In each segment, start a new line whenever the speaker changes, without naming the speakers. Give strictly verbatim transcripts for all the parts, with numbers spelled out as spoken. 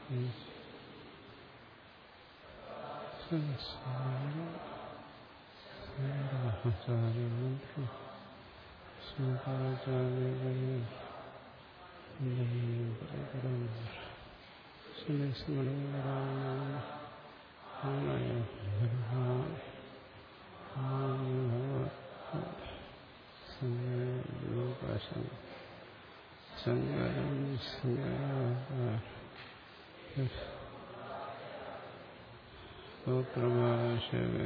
പ്രഭാഷകേ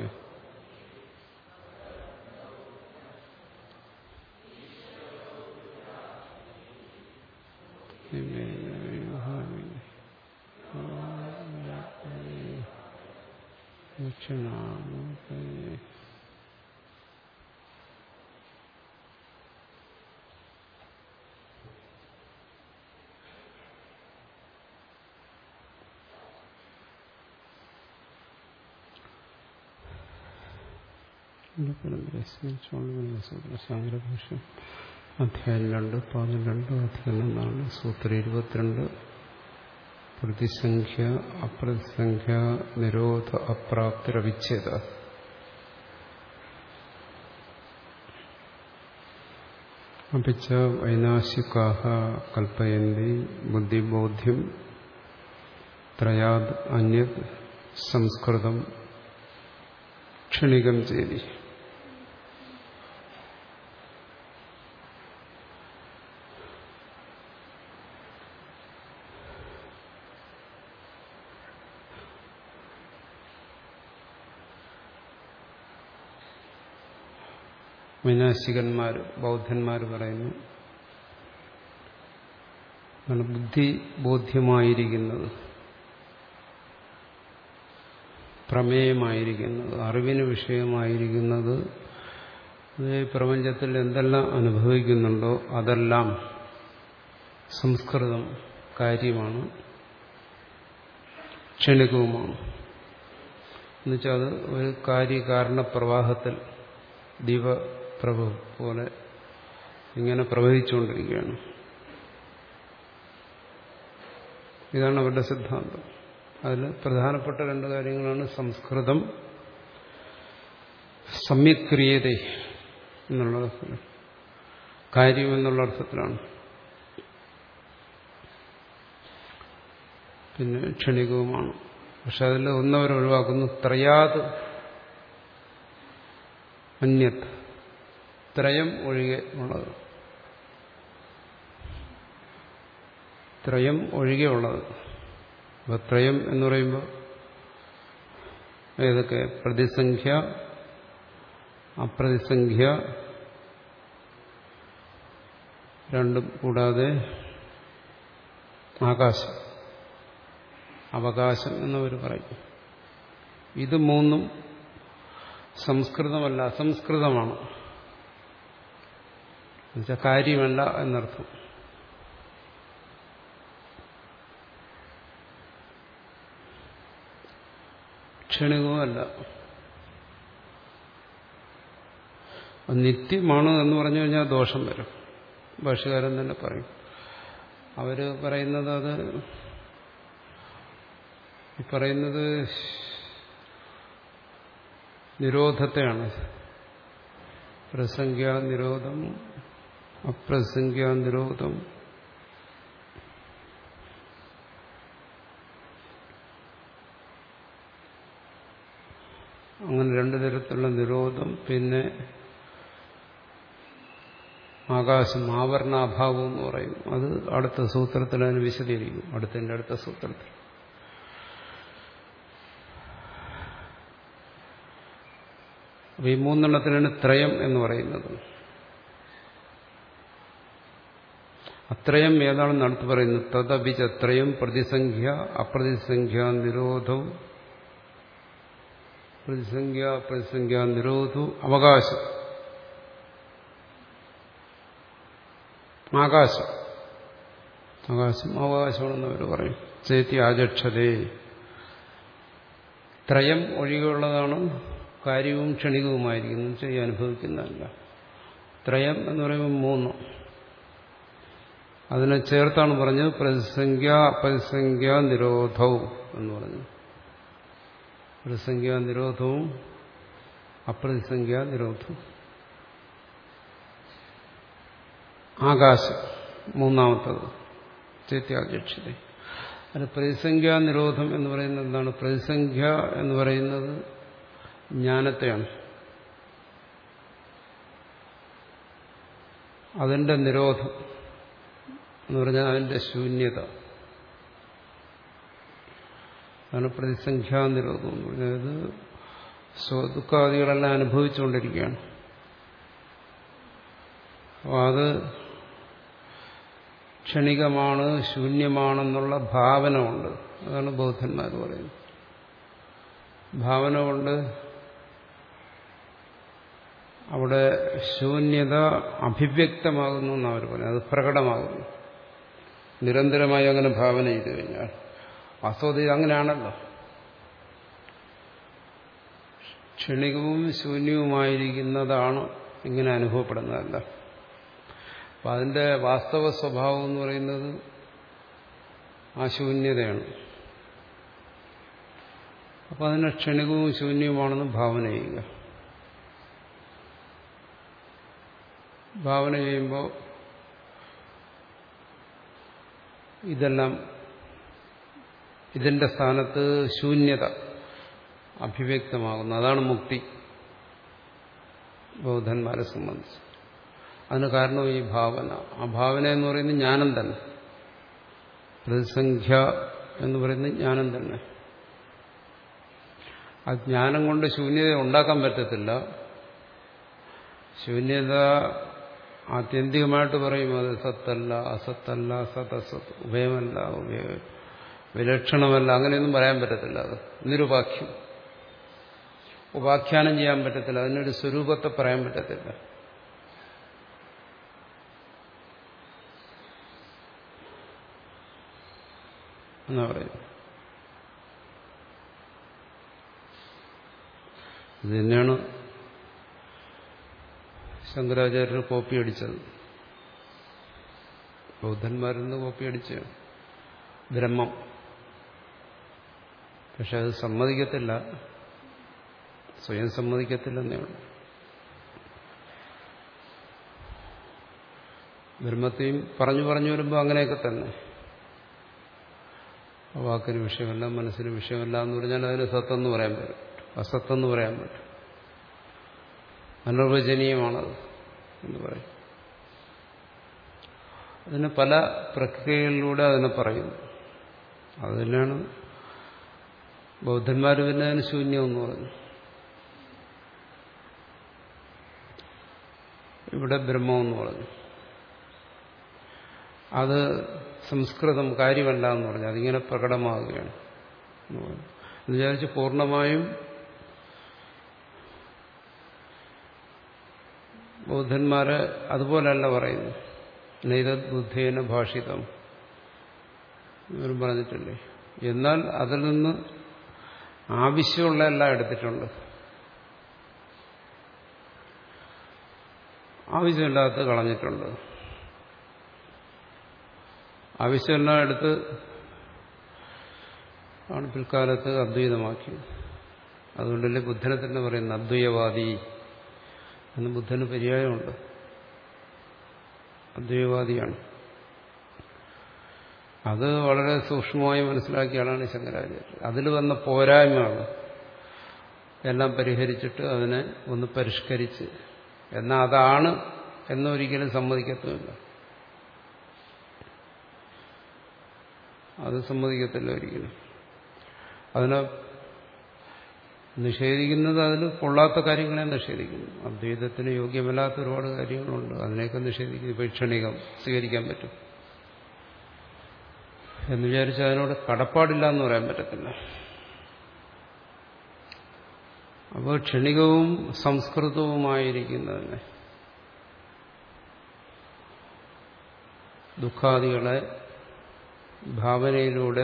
ശാങ്കരഭാഷ്യം അധ്യായം രണ്ട് പാദം രണ്ട് അധ്യായം നാല് സൂത്രം ഇരുപത്തിരണ്ട് പ്രതിസംഖ്യ അപ്രതിസംഖ്യ നിരോധ അപ്രാപ്തിരവിച്ഛേദ. അപിച്ച വൈനാശികാഃ കൽപ്പയന്തി ബുദ്ധിബോധ്യം ത്രയാദ് അന്യത് സംസ്കൃതം ക്ഷണികം ചേതി. വൈനാശികന്മാർ ബൗദ്ധന്മാർ പറയുന്നു, ബുദ്ധി ബോധ്യമായിരിക്കുന്നത്, പ്രമേയമായിരിക്കുന്നത്, അറിവിന് വിഷയമായിരിക്കുന്നത്, ഈ പ്രപഞ്ചത്തിൽ എന്തെല്ലാം അനുഭവിക്കുന്നുണ്ടോ അതെല്ലാം സംസ്കൃതം കാര്യമാണ്, ക്ഷണികവുമാണ്. എന്നുവെച്ചാൽ അത് ഒരു കാര്യകാരണ പ്രവാഹത്തിൽ ദീപപ്രഭ പോലെ ഇങ്ങനെ പ്രവഹിച്ചുകൊണ്ടിരിക്കുകയാണ്. ഇതാണ് അവരുടെ സിദ്ധാന്തം. അതിൽ പ്രധാനപ്പെട്ട രണ്ട് കാര്യങ്ങളാണ് സംസ്കൃതം സമ്യക് ക്രിയതേ എന്നുള്ള അർത്ഥത്തിൽ, കാര്യം എന്നുള്ള അർത്ഥത്തിലാണ്. പിന്നെ ക്ഷണികവുമാണ്. പക്ഷെ അതിൽ ഒന്നവർ ഒഴിവാക്കുന്നു, ത്രയാത് അന്യത്, ത്രയം ഒഴികെ ഉള്ളത്, ത്രയം ഒഴികെ ഉള്ളത്. അപ്പൊ ത്രയം എന്ന് പറയുമ്പോൾ ഏതൊക്കെ? പ്രതിസംഖ്യ, അപ്രതിസംഖ്യ രണ്ടും കൂടാതെ ആകാശം, അവകാശം എന്നവർ പറയും. ഇത് മൂന്നും സംസ്കൃതമല്ല, അസംസ്കൃതമാണ്. എന്നുവെച്ചാൽ കാര്യമല്ല എന്നർത്ഥം. ക്ഷണികവുമല്ല. നിത്യമാണ് എന്ന് പറഞ്ഞു കഴിഞ്ഞാൽ ദോഷം വരും. ഭാഷ്യകാരൻ തന്നെ പറയും. അവര് പറയുന്നത് അത് പറയുന്നത് നിരോധത്തെയാണ്. പ്രസംഖ്യാ നിരോധം, അപ്രസംഖ്യാ നിരോധം, അങ്ങനെ രണ്ടു തരത്തിലുള്ള നിരോധം. പിന്നെ ആകാശം, ആവരണാഭാവം എന്ന് പറയും. അത് അടുത്ത സൂത്രത്തിൽ അതിന് വിശദീകരിക്കും, അടുത്തതിൻ്റെ അടുത്ത സൂത്രത്തിൽ. അപ്പൊ ഈ മൂന്നെണ്ണത്തിനാണ് ത്രയം എന്ന് പറയുന്നത്. അത്രയം ഏതാണെന്ന് അടുത്ത് പറയുന്നു. തദപിചത്രയം പ്രതിസംഖ്യ അപ്രതിസംഖ്യ നിരോധം, പ്രതിസംഖ്യ പ്രതിസംഖ്യ നിരോധു അവകാശം, ആകാശം. ആകാശം അവകാശമാണെന്ന് അവർ പറയും. ചേത്തി ആചക്ഷതേ. ത്രയം ഒഴികെയുള്ളതാണ് കാര്യവും ക്ഷണികവുമായിരിക്കുന്നു. ചെയ്യ അനുഭവിക്കുന്നതല്ല. ത്രയം എന്ന് പറയുമ്പോൾ മൂന്ന്. അതിനെ ചേർത്താണ് പറഞ്ഞത് പ്രതിസംഖ്യ അപരിസംഖ്യ നിരോധവും എന്ന് പറഞ്ഞു. പ്രതിസംഖ്യ നിരോധവും അപ്രതിസംഖ്യ നിരോധവും. ആകാശം മൂന്നാമത്തത് ചൈത്യാധ്യക്ഷത. അത് പ്രതിസംഖ്യാ നിരോധം എന്ന് പറയുന്നത് എന്താണ്? പ്രതിസംഖ്യ എന്ന് പറയുന്നത് ജ്ഞാനത്തെയാണ്. അതിന്റെ നിരോധം എന്ന് പറഞ്ഞാൽ അതിന്റെ ശൂന്യത. അതാണ് പ്രതിസംഖ്യാ നിരോധം എന്ന് പറഞ്ഞത്. സ്വദുഃഖാദികളെല്ലാം അനുഭവിച്ചുകൊണ്ടിരിക്കുകയാണ്. അപ്പോൾ അത് ക്ഷണികമാണ്, ശൂന്യമാണെന്നുള്ള ഭാവന കൊണ്ട്, അതാണ് ബൗദ്ധന്മാർ പറയുന്നത്. ഭാവന കൊണ്ട് അവിടെ ശൂന്യത അഭിവ്യക്തമാകുന്നു എന്ന് അവർ പറയുന്നത്. അത് പ്രകടമാകുന്നു. നിരന്തരമായി അങ്ങനെ ഭാവന ചെയ്തു കഴിഞ്ഞാൽ വാസ്തവത്തിൽ അങ്ങനെയാണല്ലോ. ക്ഷണികവും ശൂന്യവുമായിരിക്കുന്നതാണ് ഇങ്ങനെ അനുഭവപ്പെടുന്നതല്ല. അപ്പം അതിൻ്റെ വാസ്തവ സ്വഭാവം എന്ന് പറയുന്നത് ആ ശൂന്യതയാണ്. അപ്പം അതിനെ ക്ഷണികവും ശൂന്യവുമാണെന്ന് ഭാവന ചെയ്യുക. ഭാവന ചെയ്യുമ്പോൾ ഇതെല്ലാം ഇതിന്റെ സ്ഥാനത്ത് ശൂന്യത അഭിവ്യക്തമാകുന്നു. അതാണ് മുക്തി ബൗദ്ധന്മാരെ സംബന്ധിച്ച്. അതിന് കാരണം ഈ ഭാവന. ആ ഭാവന എന്ന് പറയുന്നത് ജ്ഞാനം തന്നെ. പ്രതിസംഖ്യ എന്ന് പറയുന്നത് ജ്ഞാനം തന്നെ. ആ ജ്ഞാനം കൊണ്ട് ശൂന്യത ഉണ്ടാക്കാൻ പറ്റത്തില്ല. ശൂന്യത ആത്യന്തികമായിട്ട് പറയും അത് സത്തല്ല, അസത്തല്ല, സത് അസത്ത്, ഉഭയമല്ല, ഉഭയ വിലക്ഷണമല്ല, അങ്ങനെയൊന്നും പറയാൻ പറ്റത്തില്ല. അത് നിരുപാഖ്യം, ഉപാഖ്യാനം ചെയ്യാൻ പറ്റത്തില്ല. അതിനൊരു സ്വരൂപത്തെ പറയാൻ പറ്റത്തില്ല. എന്നാ പറയുന്നത്. ഇത് തന്നെയാണ് ശങ്കരാചാര്യർ കോപ്പി അടിച്ചത്. ബൗദ്ധന്മാരിൽ നിന്ന് കോപ്പി അടിച്ച ബ്രഹ്മം. പക്ഷെ അത് സമ്മതിക്കത്തില്ല, സ്വയം സമ്മതിക്കത്തില്ലെന്നേ ഉള്ളൂ. ബ്രഹ്മത്തെയും പറഞ്ഞു പറഞ്ഞു വരുമ്പോൾ അങ്ങനെയൊക്കെ തന്നെ. വാക്കിന് വിഷയമല്ല, മനസ്സിന് വിഷയമല്ല എന്ന് പറഞ്ഞാൽ അതിന് സത്തെന്ന് പറയാൻ പറ്റും, അസത്തെന്ന് പറയാൻ പറ്റും. അനിർവചനീയമാണത് എന്ന് പറയും. അതിന് പല പ്രക്രിയകളിലൂടെ അതിനെ പറയുന്നു. അത് തന്നെയാണ് ബൗദ്ധന്മാർ പിന്നെ അതിന് ശൂന്യമെന്ന് പറഞ്ഞു. ഇവിടെ ബ്രഹ്മമെന്ന് പറഞ്ഞു. അത് സംസ്കൃതം കാര്യമല്ല എന്ന് പറഞ്ഞു. അതിങ്ങനെ പ്രകടമാകുകയാണ് എന്ന് പറഞ്ഞു. എന്ന് വിചാരിച്ച് പൂർണ്ണമായും ബൗദ്ധന്മാരെ അതുപോലല്ല പറയുന്നു. നൈതത് ബുദ്ധേന ഭാഷിതം ഇവരും പറഞ്ഞിട്ടില്ലേ. എന്നാൽ അതിൽ നിന്ന് ആവശ്യമുള്ള എല്ലാം എടുത്തിട്ടുണ്ട്, ആവശ്യമില്ലാത്ത കളഞ്ഞിട്ടുണ്ട്. ആവശ്യമെല്ലാം എടുത്ത് ആണ് പിൽക്കാലത്ത് അദ്വൈതമാക്കിയത്. അതുകൊണ്ടല്ലേ ബുദ്ധനെ തന്നെ പറയുന്നത് അദ്വൈതവാദി എന്ന്. ബുദ്ധന് പര്യായമുണ്ട്, അദ്വൈതവാദിയാണ്. അത് വളരെ സൂക്ഷ്മമായി മനസ്സിലാക്കിയ ആളാണ് ശങ്കരാചാര്യർ. അതിൽ വന്ന പോരായ്മയാണ് എല്ലാം പരിഹരിച്ചിട്ട് അതിനെ ഒന്ന് പരിഷ്കരിച്ച്, എന്നാൽ അതാണ് എന്നൊരിക്കലും സമ്മതിക്കത്തുമില്ല. അത് സമ്മതിക്കത്തില്ല ഒരിക്കലും. അതിനെ നിഷേധിക്കുന്നത് അതിൽ കൊള്ളാത്ത കാര്യങ്ങളെ നിഷേധിക്കുന്നു. അദ്വൈതത്തിന് യോഗ്യമല്ലാത്ത ഒരുപാട് കാര്യങ്ങളുണ്ട്, അതിനെയൊക്കെ നിഷേധിക്കുന്നു. വൈക്ഷണികം സ്വീകരിക്കാൻ പറ്റും എന്ന് വിചാരിച്ച് അതിനോട് കടപ്പാടില്ല എന്ന് പറയാൻ പറ്റത്തില്ല. അപ്പോൾ ക്ഷണികവും സംസ്കൃതവുമായിരിക്കുന്നതിനെ ദുഃഖാദികളെ ഭാവനയിലൂടെ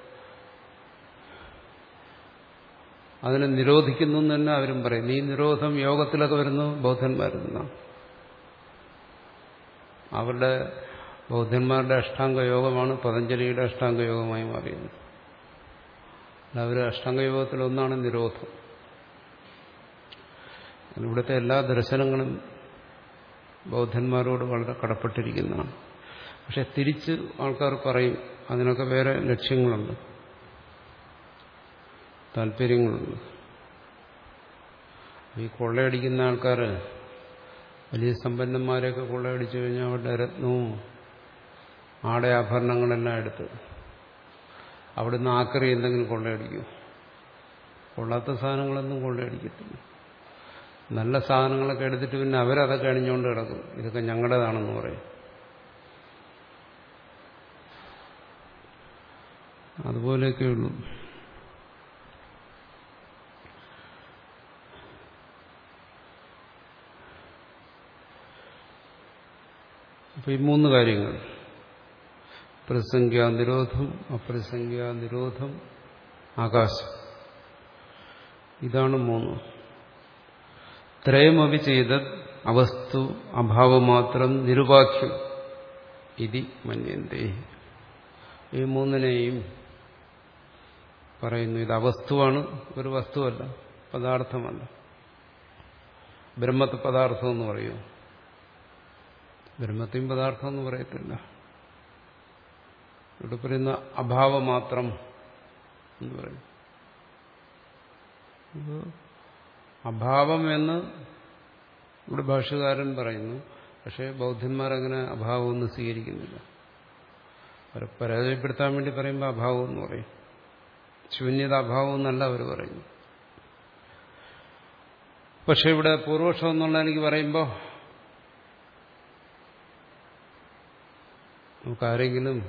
അതിനെ നിരോധിക്കുന്നു എന്ന് തന്നെ അവരും പറയും. ഈ നിരോധം യോഗത്തിലൊക്കെ വരുന്നു ബൗദ്ധന്മാരിൽ നിന്നാണ്. അവരുടെ ബൗദ്ധന്മാരുടെ അഷ്ടാംഗ യോഗമാണ് പതഞ്ജലിയുടെ അഷ്ടാംഗ യോഗമായി മാറിയത്. അവർ അഷ്ടാംഗയോഗത്തിലൊന്നാണ് നിരോധം. ഇവിടുത്തെ എല്ലാ ദർശനങ്ങളും ബൗദ്ധന്മാരോട് വളരെ കടപ്പെട്ടിരിക്കുന്നതാണ്. പക്ഷെ തിരിച്ച് ആൾക്കാർ പറയും അതിനൊക്കെ വേറെ ലക്ഷ്യങ്ങളുണ്ട്, താല്പര്യങ്ങളുണ്ട്. ഈ കൊള്ളയടിക്കുന്ന ആൾക്കാർ വലിയ സമ്പന്നന്മാരെയൊക്കെ കൊള്ളയടിച്ചു കഴിഞ്ഞാൽ അവരുടെ രത്നവും ആടെ ആഭരണങ്ങളെല്ലാം എടുത്ത് അവിടുന്ന് ആക്രി എന്തെങ്കിലും കൊള്ളയടിക്കും. കൊള്ളാത്ത സാധനങ്ങളൊന്നും കൊള്ളയടിക്കത്തില്ല. നല്ല സാധനങ്ങളൊക്കെ എടുത്തിട്ട് പിന്നെ അവരതൊക്കെ അണിഞ്ഞുകൊണ്ട് കിടക്കും. ഇതൊക്കെ ഞങ്ങളുടേതാണെന്ന് പറയും. അതുപോലെയൊക്കെയുള്ളൂ. അപ്പൊ ഈ മൂന്ന് കാര്യങ്ങൾ, പ്രതിസംഖ്യാനിരോധം, അപ്രതിസംഖ്യാനിരോധം, ആകാശം, ഇതാണ് മൂന്ന്. ത്രയമപി ചെയ്തത് അവസ്തു അഭാവമാത്രം നിരുപാഖ്യം ഇതി മന്യന്തേ. ഈ മൂന്നിനെയും പറയുന്നു ഇത് അവസ്തുവാണ്, ഒരു വസ്തുവല്ല, പദാർത്ഥമല്ല. ബ്രഹ്മത്തെ പദാർത്ഥം എന്ന് പറയൂ? ബ്രഹ്മത്തെയും പദാർത്ഥം എന്ന് പറയത്തില്ല. ഇവിടെ പറയുന്ന അഭാവമാത്രം എന്ന് പറയും. അഭാവം എന്ന് ഇവിടെ ഭാഷ്യകാരൻ പറയുന്നു. പക്ഷേ ബൗദ്ധന്മാരങ്ങനെ അഭാവമൊന്നും സ്വീകരിക്കുന്നില്ല. അവരെ പരാജയപ്പെടുത്താൻ വേണ്ടി പറയുമ്പോൾ അഭാവം എന്ന് പറയും. ശൂന്യത അഭാവം എന്നല്ല അവർ പറയുന്നു. പക്ഷെ ഇവിടെ പൂർവപക്ഷം എന്നുള്ള എനിക്ക് പറയുമ്പോൾ നമുക്കാരെങ്കിലും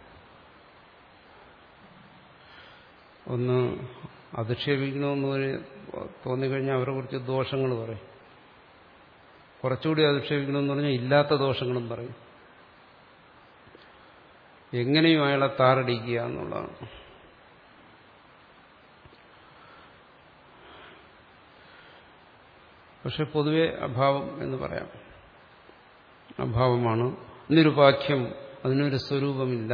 ഒന്ന് അധിക്ഷേപിക്കണമെന്ന് തോന്നിക്കഴിഞ്ഞാൽ അവരെ കുറിച്ച് ദോഷങ്ങൾ പറയും. കുറച്ചുകൂടി അധിക്ഷേപിക്കണമെന്ന് പറഞ്ഞാൽ ഇല്ലാത്ത ദോഷങ്ങളും പറയും. എങ്ങനെയും അയാളെ താറടിക്കുക എന്നുള്ളതാണ്. പക്ഷെ പൊതുവെ അഭാവം എന്ന് പറയാം. അഭാവമാണ്, നിരുപാഖ്യം, അതിനൊരു സ്വരൂപമില്ല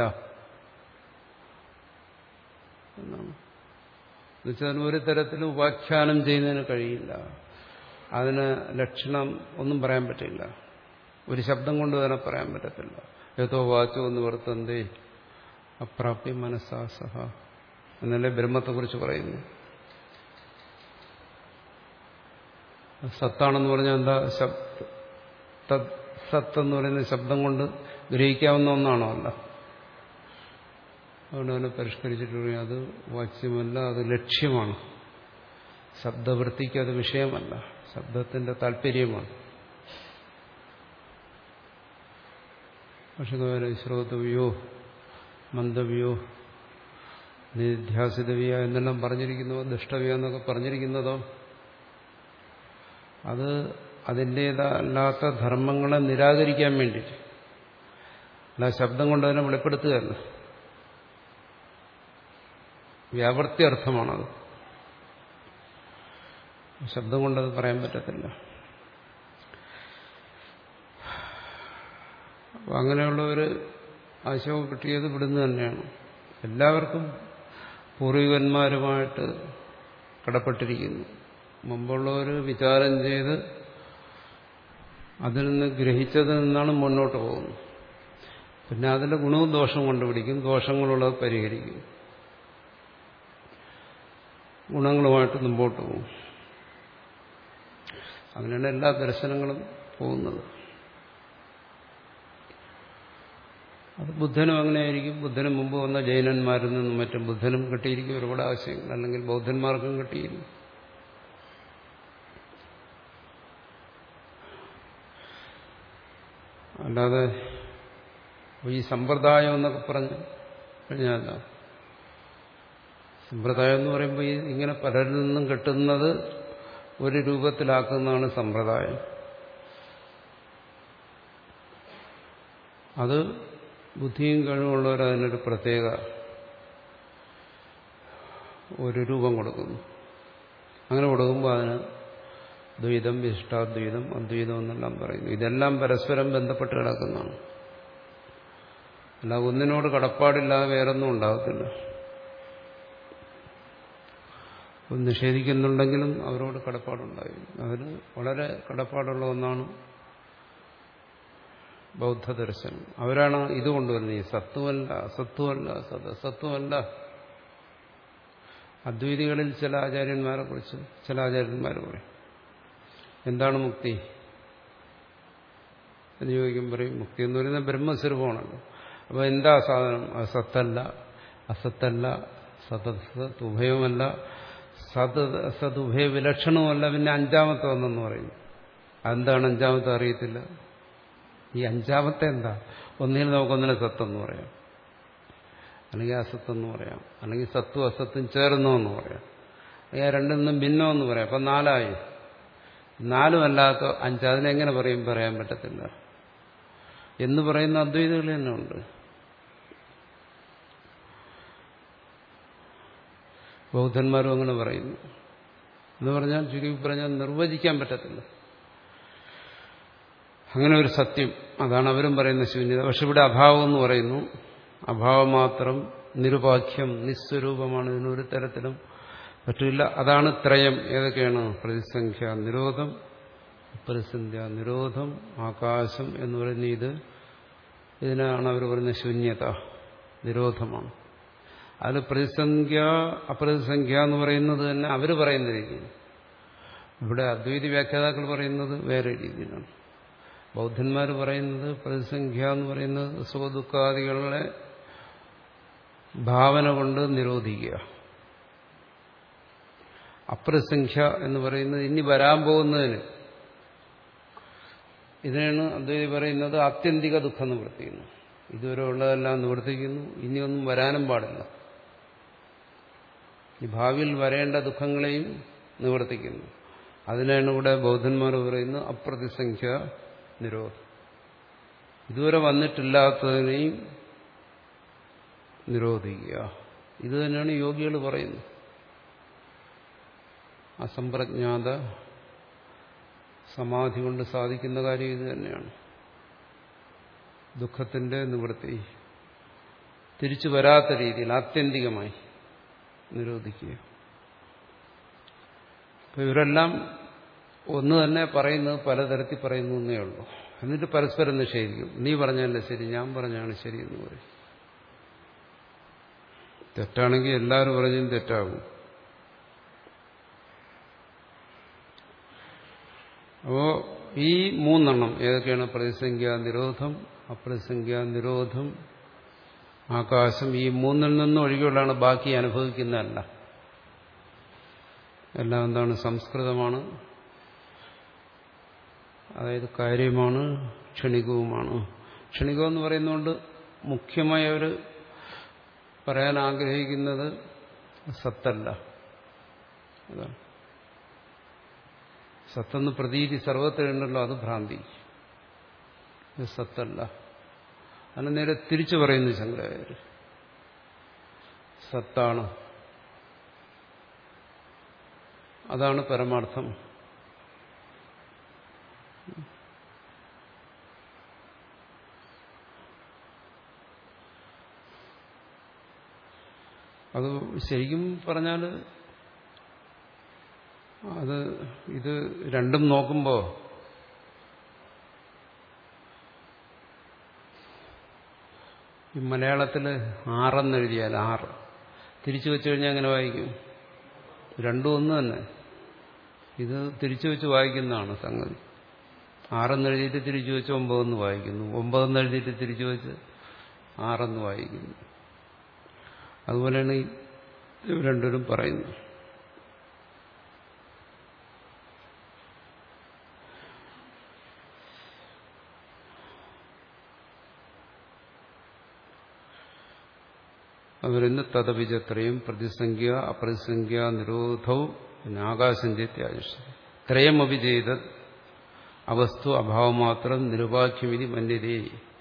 എന്നാണ്. എന്നുവെച്ചാൽ ഒരു തരത്തിലും ഉപാഖ്യാനം ചെയ്യുന്നതിന് കഴിയില്ല. അതിന് ലക്ഷണം ഒന്നും പറയാൻ പറ്റില്ല. ഒരു ശബ്ദം കൊണ്ട് തന്നെ പറയാൻ പറ്റത്തില്ല. ഏതോ വാച്ചോ എന്ന് വർത്തന്തേ അപ്രാപ്യ മനസ്സാസഹ എന്നല്ലേ ബ്രഹ്മത്തെക്കുറിച്ച് പറയുന്നു. സത്താണെന്ന് പറഞ്ഞാൽ എന്താ? സത്ത് എന്ന് പറയുന്ന ശബ്ദം കൊണ്ട് ഗ്രഹിക്കാവുന്ന ഒന്നാണോ? അല്ല. അതുകൊണ്ട് തന്നെ പരിഷ്കരിച്ചിട്ട് പറയും അത് വാച്യമല്ല, അത് ലക്ഷ്യമാണ്. ശബ്ദവൃത്തിക്ക് അത് വിഷയമല്ല, ശബ്ദത്തിന്റെ താല്പര്യമാണ്. പക്ഷെ ശ്രോതവ്യോ മന്ദവ്യോ നിധ്യാസിതവ്യ എന്നെല്ലാം പറഞ്ഞിരിക്കുന്നതോ ദുഷ്ടവ്യ എന്നൊക്കെ പറഞ്ഞിരിക്കുന്നതോ അത് അതിൻ്റേതല്ലാത്ത ധർമ്മങ്ങളെ നിരാകരിക്കാൻ വേണ്ടിയിട്ട്, അല്ല ശബ്ദം കൊണ്ട് അതിനെ വെളിപ്പെടുത്തുകയല്ല. വ്യാവർത്തി അർത്ഥമാണത്. ശബ്ദം കൊണ്ടത് പറയാൻ പറ്റത്തില്ല. അപ്പം അങ്ങനെയുള്ള ഒരു ആശയം കിട്ടിയത് ഇവിടുന്ന് തന്നെയാണ്. എല്ലാവർക്കും പൂർവികന്മാരുമായിട്ട് കടപ്പെട്ടിരിക്കുന്നു. മുമ്പുള്ളവർ വിചാരം ചെയ്ത് അതിൽ നിന്ന് ഗ്രഹിച്ചതിൽ നിന്നാണ് മുന്നോട്ട് പോകുന്നത്. പിന്നെ അതിൻ്റെ ഗുണവും ദോഷവും കണ്ടുപിടിക്കും, ദോഷങ്ങളുള്ളത് പരിഹരിക്കും, ഗുണങ്ങളുമായിട്ട് മുമ്പോട്ട് പോകും. അങ്ങനെയാണ് എല്ലാ ദർശനങ്ങളും പോകുന്നത്. അത് ബുദ്ധനും അങ്ങനെയായിരിക്കും. ബുദ്ധന് മുമ്പ് വന്ന ജൈനന്മാരിൽ നിന്നും മറ്റും ബുദ്ധനും കിട്ടിയിരിക്കും ഒരുപാട് ആശയങ്ങൾ, അല്ലെങ്കിൽ ബൗദ്ധന്മാർക്കും കിട്ടിയിരിക്കും. അല്ലാതെ ഈ സമ്പ്രദായം എന്നൊക്കെ പറഞ്ഞു കഴിഞ്ഞാൽ, സമ്പ്രദായം എന്ന് പറയുമ്പോൾ ഈ ഇങ്ങനെ പലരിൽ നിന്നും കിട്ടുന്നത് ഒരു രൂപത്തിലാക്കുന്നതാണ് സമ്പ്രദായം. അത് ബുദ്ധിയും കഴിവുള്ളവർ അതിനൊരു പ്രത്യേക ഒരു രൂപം കൊടുക്കുന്നു. അങ്ങനെ കൊടുക്കുമ്പോൾ അതിന് ദ്വൈതം, വിശിഷ്ടാദ്വൈതം, അദ്വൈതം എന്നെല്ലാം പറയുന്നു. ഇതെല്ലാം പരസ്പരം ബന്ധപ്പെട്ട് കിടക്കുന്നതാണ്. അല്ല ഒന്നിനോട് കടപ്പാടില്ലാതെ വേറൊന്നും ഉണ്ടാകത്തില്ല. നിഷേധിക്കുന്നുണ്ടെങ്കിലും അവരോട് കടപ്പാടുണ്ടായി. അതിന് വളരെ കടപ്പാടുള്ള ഒന്നാണ് ബൗദ്ധ ദർശനം. അവരാണ് ഇത് കൊണ്ടുവരുന്നത്. ഈ സത്വമല്ല, അസത്വമല്ല, സദസത്വമല്ല. അദ്വൈതികളിൽ ചില ആചാര്യന്മാരെ കുറിച്ച് ചില ആചാര്യന്മാർ പറയും, എന്താണ് മുക്തി എന്ന് ചോദിക്കുമ്പോൾ പറയും, മുക്തി എന്ന് പറയുന്നത് ബ്രഹ്മസ്വരൂപമാണല്ലോ. അപ്പോൾ എന്താ സാധനം? അത് സത്തല്ല, അസത്തല്ല, സദസത് ഉഭയവുമല്ല, സത് സത് ഉഭയ വിലക്ഷണവുമല്ല, പിന്നെ അഞ്ചാമത്തെ ഒന്നെന്ന് പറയുന്നു. അതെന്താണ് അഞ്ചാമത്തെ അറിയത്തില്ല. ഈ അഞ്ചാമത്തെ എന്താ? ഒന്നിൽ നമുക്കൊന്നിനെ സത്തെന്ന് പറയാം, അല്ലെങ്കിൽ അസത്തെന്ന് പറയാം, അല്ലെങ്കിൽ സത്തും അസത്തും ചേർന്നോന്ന് പറയാം, അല്ലെങ്കിൽ രണ്ടിൽ നിന്നും ഭിന്നമെന്ന് പറയാം. അപ്പം നാലായി. നാലുമല്ലാത്ത അഞ്ച് അതിനെങ്ങനെ പറയും? പറയാൻ പറ്റത്തില്ല എന്ന് പറയുന്ന അദ്വൈതകൾ തന്നെ ഉണ്ട്. ബൗദ്ധന്മാരും അങ്ങനെ പറയുന്നു. എന്ന് പറഞ്ഞാൽ ചുരുക്കി പറഞ്ഞാൽ നിർവചിക്കാൻ പറ്റത്തില്ല അങ്ങനെ ഒരു സത്യം. അതാണ് അവരും പറയുന്ന ശൂന്യത. പക്ഷെ ഇവിടെ അഭാവം എന്ന് പറയുന്നു. അഭാവം മാത്രം, നിരുപാഖ്യം, നിസ്വരൂപമാണ്. ഇതിനൊരു തരത്തിലും പറ്റില്ല. അതാണ് ത്രയം. ഏതൊക്കെയാണ്? പ്രതിസംഖ്യ നിരോധം, പ്രതിസന്ധ്യ നിരോധം, ആകാശം എന്ന് പറയുന്ന ഇത്. ഇതിനാണ് അവർ പറയുന്ന ശൂന്യത, നിരോധമാണ്. അതിൽ പ്രതിസംഖ്യ അപ്രതിസംഖ്യ എന്ന് പറയുന്നത് തന്നെ അവർ പറയുന്ന രീതിയിൽ. ഇവിടെ അദ്വൈതി വ്യാഖ്യാതാക്കൾ പറയുന്നത് വേറെ രീതിയിലാണ്. ബൗദ്ധന്മാർ പറയുന്നത് പ്രതിസംഖ്യ എന്ന് പറയുന്നത് സുഖദുഃഖാദികളെ ഭാവന കൊണ്ട് നിരോധിക്കുക. അപ്രസംഖ്യ എന്ന് പറയുന്നത് ഇനി വരാൻ പോകുന്നതിന്. ഇതിനാണ് അദ്വൈതി പറയുന്നത് ആത്യന്തിക ദുഃഖം നിവർത്തിക്കുന്നു. ഇതുവരെ ഉള്ളതെല്ലാം നിവർത്തിക്കുന്നു, ഇനിയൊന്നും വരാനും പാടില്ല. ഈ ഭാവിയിൽ വരേണ്ട ദുഃഖങ്ങളെയും നിവർത്തിക്കുന്നു. അതിനാണ് ഇവിടെ ബൗദ്ധന്മാർ പറയുന്നത് അപ്രതിസംഖ്യ നിരോധം. ഇതുവരെ വന്നിട്ടില്ലാത്തതിനെയും നിരോധിക്കുക. ഇത് തന്നെയാണ് യോഗികൾ പറയുന്നത്. അസംപ്രജ്ഞാത സമാധി കൊണ്ട് സാധിക്കുന്ന കാര്യം ഇത് തന്നെയാണ്. ദുഃഖത്തിന്റെ നിവൃത്തി തിരിച്ചു വരാത്ത രീതിയിൽ ആത്യന്തികമായി നിരോധിക്കുക. അപ്പോൾ ഇവരെല്ലാം ഒന്ന് തന്നെ പറയുന്നത് പലതരത്തിൽ പറയുന്നു എന്നേ ഉള്ളൂ. എന്നിട്ട് പരസ്പരം നിഷേധിക്കും. നീ പറഞ്ഞല്ലേ ശരി, ഞാൻ പറഞ്ഞാണ് ശരി എന്ന് പറയും. തെറ്റാണെങ്കിൽ എല്ലാവരും പറഞ്ഞും തെറ്റാകും. അപ്പോ ഈ മൂന്നെണ്ണം ഏതൊക്കെയാണ്? പ്രതിസംഖ്യ നിരോധം, അപ്രതിസംഖ്യ നിരോധം, ആകാശം. ഈ മൂന്നിൽ നിന്നും ഒഴികെയുള്ളതാണ് ബാക്കി അനുഭവിക്കുന്നതല്ല. എല്ലാം എന്താണ്? സംസ്കൃതമാണ്. അതായത് കാര്യമാണ്, ക്ഷണികവുമാണ്. ക്ഷണികം എന്ന് പറയുന്നതുകൊണ്ട് മുഖ്യമായി അവർ പറയാൻ ആഗ്രഹിക്കുന്നത് സത്തല്ല. അതാണ് സത്തെന്ന് പ്രതീതി സർവത്തിലുണ്ടല്ലോ, അത് ഭ്രാന്തി. ഇത് സത്തല്ല. അതിന് നേരെ തിരിച്ചു പറയുന്നു ശങ്കരാചാര്യർ. സത്താണ്, അതാണ് പരമാർത്ഥം. അത് ശരിക്കും പറഞ്ഞാൽ അത് ഇത് രണ്ടും നോക്കുമ്പോൾ ഈ മലയാളത്തിൽ ആറെന്നെഴുതിയാൽ ആറ് തിരിച്ചു വെച്ചു കഴിഞ്ഞാൽ എങ്ങനെ വായിക്കും? രണ്ടും ഒന്ന് തന്നെ. ഇത് തിരിച്ചു വെച്ച് വായിക്കുന്നതാണ് സംഗതി. ആറെന്നെഴുതിയിട്ട് തിരിച്ചു വെച്ച് ഒമ്പതെന്ന് വായിക്കുന്നു, ഒമ്പതെന്നെഴുതിയിട്ട് തിരിച്ചു വെച്ച് ആറെന്ന് വായിക്കുന്നു. അതുപോലെയാണ് ഈ രണ്ടുപേരും പറയുന്നത്. അവരിന്ന് തദവിജത്രയും പ്രതിസംഖ്യ അപ്രതിസംഖ്യ നിരോധവും പിന്നെ ആകാശം ചേത്യാജ ത്രയമപി ചെയ്ത അവസ്തു അഭാവമാത്രം നിരുപാഖ്യമിതി മന്യതേ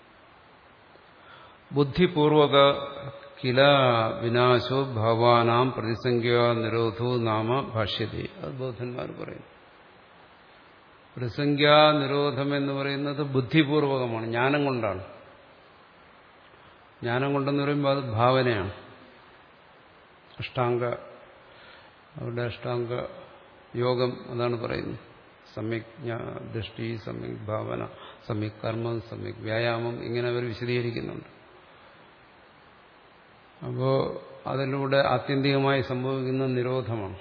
ബുദ്ധിപൂർവക കില വിനാശോ ഭാവാനാം പ്രതിസംഖ്യ നിരോധോ നാമ ഭാഷ്യതേ. അത് ബൗദ്ധന്മാർ പറയും. പ്രതിസംഖ്യാ നിരോധം എന്ന് പറയുന്നത് ബുദ്ധിപൂർവകമാണ്, ജ്ഞാനം കൊണ്ടാണ്. ജ്ഞാനം കൊണ്ടെന്ന് പറയുമ്പോൾ അത് ഭാവനയാണ്. അഷ്ടാംഗ അവരുടെ അഷ്ടാംഗ യോഗം അതാണ് പറയുന്നത്. സമ്യക് ദൃഷ്ടി, സമ്യക് ഭാവന, സമ്യക് കർമ്മം, സമ്യക് വ്യായാമം, ഇങ്ങനെ അവർ വിശദീകരിക്കുന്നുണ്ട്. അപ്പോൾ അതിലൂടെ ആത്യന്തികമായി സംഭവിക്കുന്ന നിരോധമാണ്.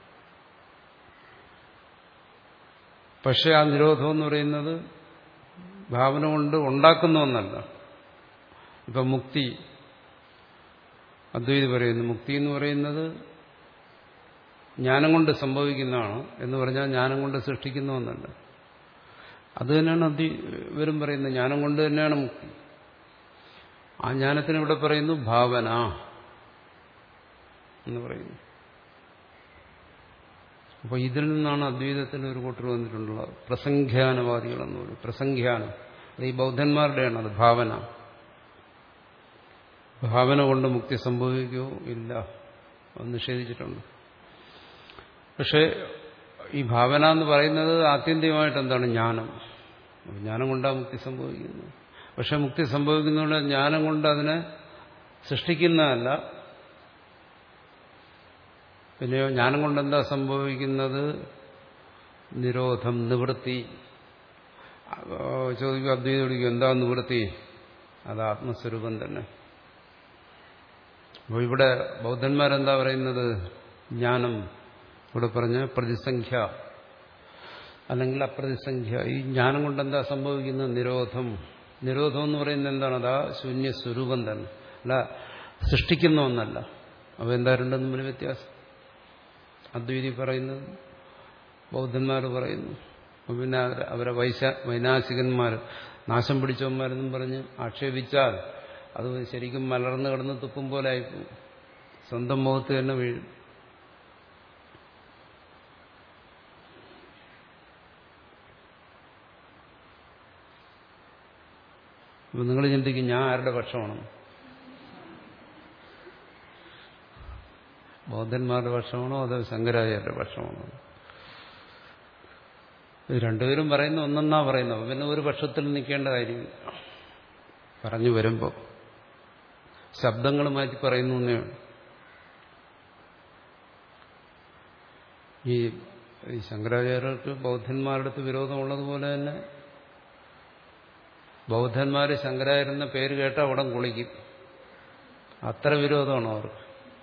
പക്ഷെ ആ നിരോധം എന്ന് പറയുന്നത് ഭാവന കൊണ്ട് ഉണ്ടാക്കുന്ന ഒന്നല്ല. ഇപ്പം മുക്തി അദ്വൈതി പറയുന്നു, മുക്തി എന്ന് പറയുന്നത് ജ്ഞാനം കൊണ്ട് സംഭവിക്കുന്നതാണ് എന്ന് പറഞ്ഞാൽ ജ്ഞാനം കൊണ്ട് സൃഷ്ടിക്കുന്ന ഒന്നല്ല. അത് തന്നെയാണ് അദ്വൈ ഇവരും പറയുന്നത്, ജ്ഞാനം കൊണ്ട് തന്നെയാണ് മുക്തി. ആ ജ്ഞാനത്തിന് ഇവിടെ പറയുന്നു ഭാവന എന്ന് പറയുന്നു. അപ്പോൾ ഇതിൽ നിന്നാണ് അദ്വൈതത്തിന് ഒരു കൂട്ടർ വന്നിട്ടുള്ളത്, പ്രസംഖ്യാനവാദികളെന്ന് പറയും. പ്രസംഖ്യാനം അത് ഈ ബൗദ്ധന്മാരുടെയാണ്. അത് ഭാവന. ഭാവന കൊണ്ട് മുക്തി സംഭവിക്കുമോ? ഇല്ല, അത് നിഷേധിച്ചിട്ടുണ്ട്. പക്ഷെ ഈ ഭാവന എന്ന് പറയുന്നത് ആത്യന്തികമായിട്ട് എന്താണ്? ജ്ഞാനം. ജ്ഞാനം കൊണ്ടാണ് മുക്തി സംഭവിക്കുന്നത്. പക്ഷെ മുക്തി സംഭവിക്കുന്നതുകൊണ്ട് ജ്ഞാനം കൊണ്ട് അതിനെ സൃഷ്ടിക്കുന്നതല്ല. പിന്നെയോ ജ്ഞാനം കൊണ്ട് എന്താ സംഭവിക്കുന്നത്? നിരോധം, നിവൃത്തി. ചോദിക്കും, അദ്വൈതം ചോദിക്കും, എന്താ നിവൃത്തി? അത് ആത്മസ്വരൂപം തന്നെ. അപ്പോൾ ഇവിടെ ബൗദ്ധന്മാരെന്താ പറയുന്നത്? ജ്ഞാനം. ഇവിടെ പറഞ്ഞ പ്രതിസംഖ്യ അല്ലെങ്കിൽ അപ്രതിസംഖ്യ. ഈ ജ്ഞാനം കൊണ്ട് എന്താ സംഭവിക്കുന്നത്? നിരോധം. നിരോധം എന്ന് പറയുന്നത് എന്താണ്? അതാ ശൂന്യ സ്വരൂപം തന്നെ, അല്ല സൃഷ്ടിക്കുന്ന ഒന്നല്ല. അപ്പോൾ എന്താ രണ്ടും തമ്മിൽ വ്യത്യാസം? അദ്വൈതി പറയുന്നത്, ബൗദ്ധന്മാർ പറയുന്നു. പിന്നെ അവരെ വൈശ വൈനാശികന്മാർ, നാശം പിടിച്ചവന്മാരെന്നും പറഞ്ഞ് ആക്ഷേപിച്ചാൽ അത് ശരിക്കും മലർന്നു കിടന്ന് തുപ്പും പോലെ ആയിപ്പോവും. സ്വന്തം മുഖത്ത് തന്നെ വീഴും. അപ്പൊ നിങ്ങൾ ചിന്തിക്കും, ഞാൻ ആരുടെ പക്ഷമാണ്? ബൗദ്ധന്മാരുടെ പക്ഷമാണോ അതോ ശങ്കരാചാര്യരുടെ പക്ഷമാണോ? ഇത് രണ്ടുപേരും പറയുന്ന ഒന്നെന്നാ പറയുന്നത്. പിന്നെ ഒരു പക്ഷത്തിൽ നിൽക്കേണ്ട കാര്യമില്ല. പറഞ്ഞു വരുമ്പോൾ ശബ്ദങ്ങൾ മാറ്റി പറയുന്നു എന്നേ. ഈ ശങ്കരാചാര്യർക്ക് ബൗദ്ധന്മാരുടെ അടുത്ത് വിരോധമുള്ളതുപോലെ തന്നെ ബൗദ്ധന്മാർ ശങ്കരാചാര്യെന്ന പേര് കേട്ടാൽ അവിടെ കുളിക്കും. അത്ര വിരോധമാണ് അവർക്ക്.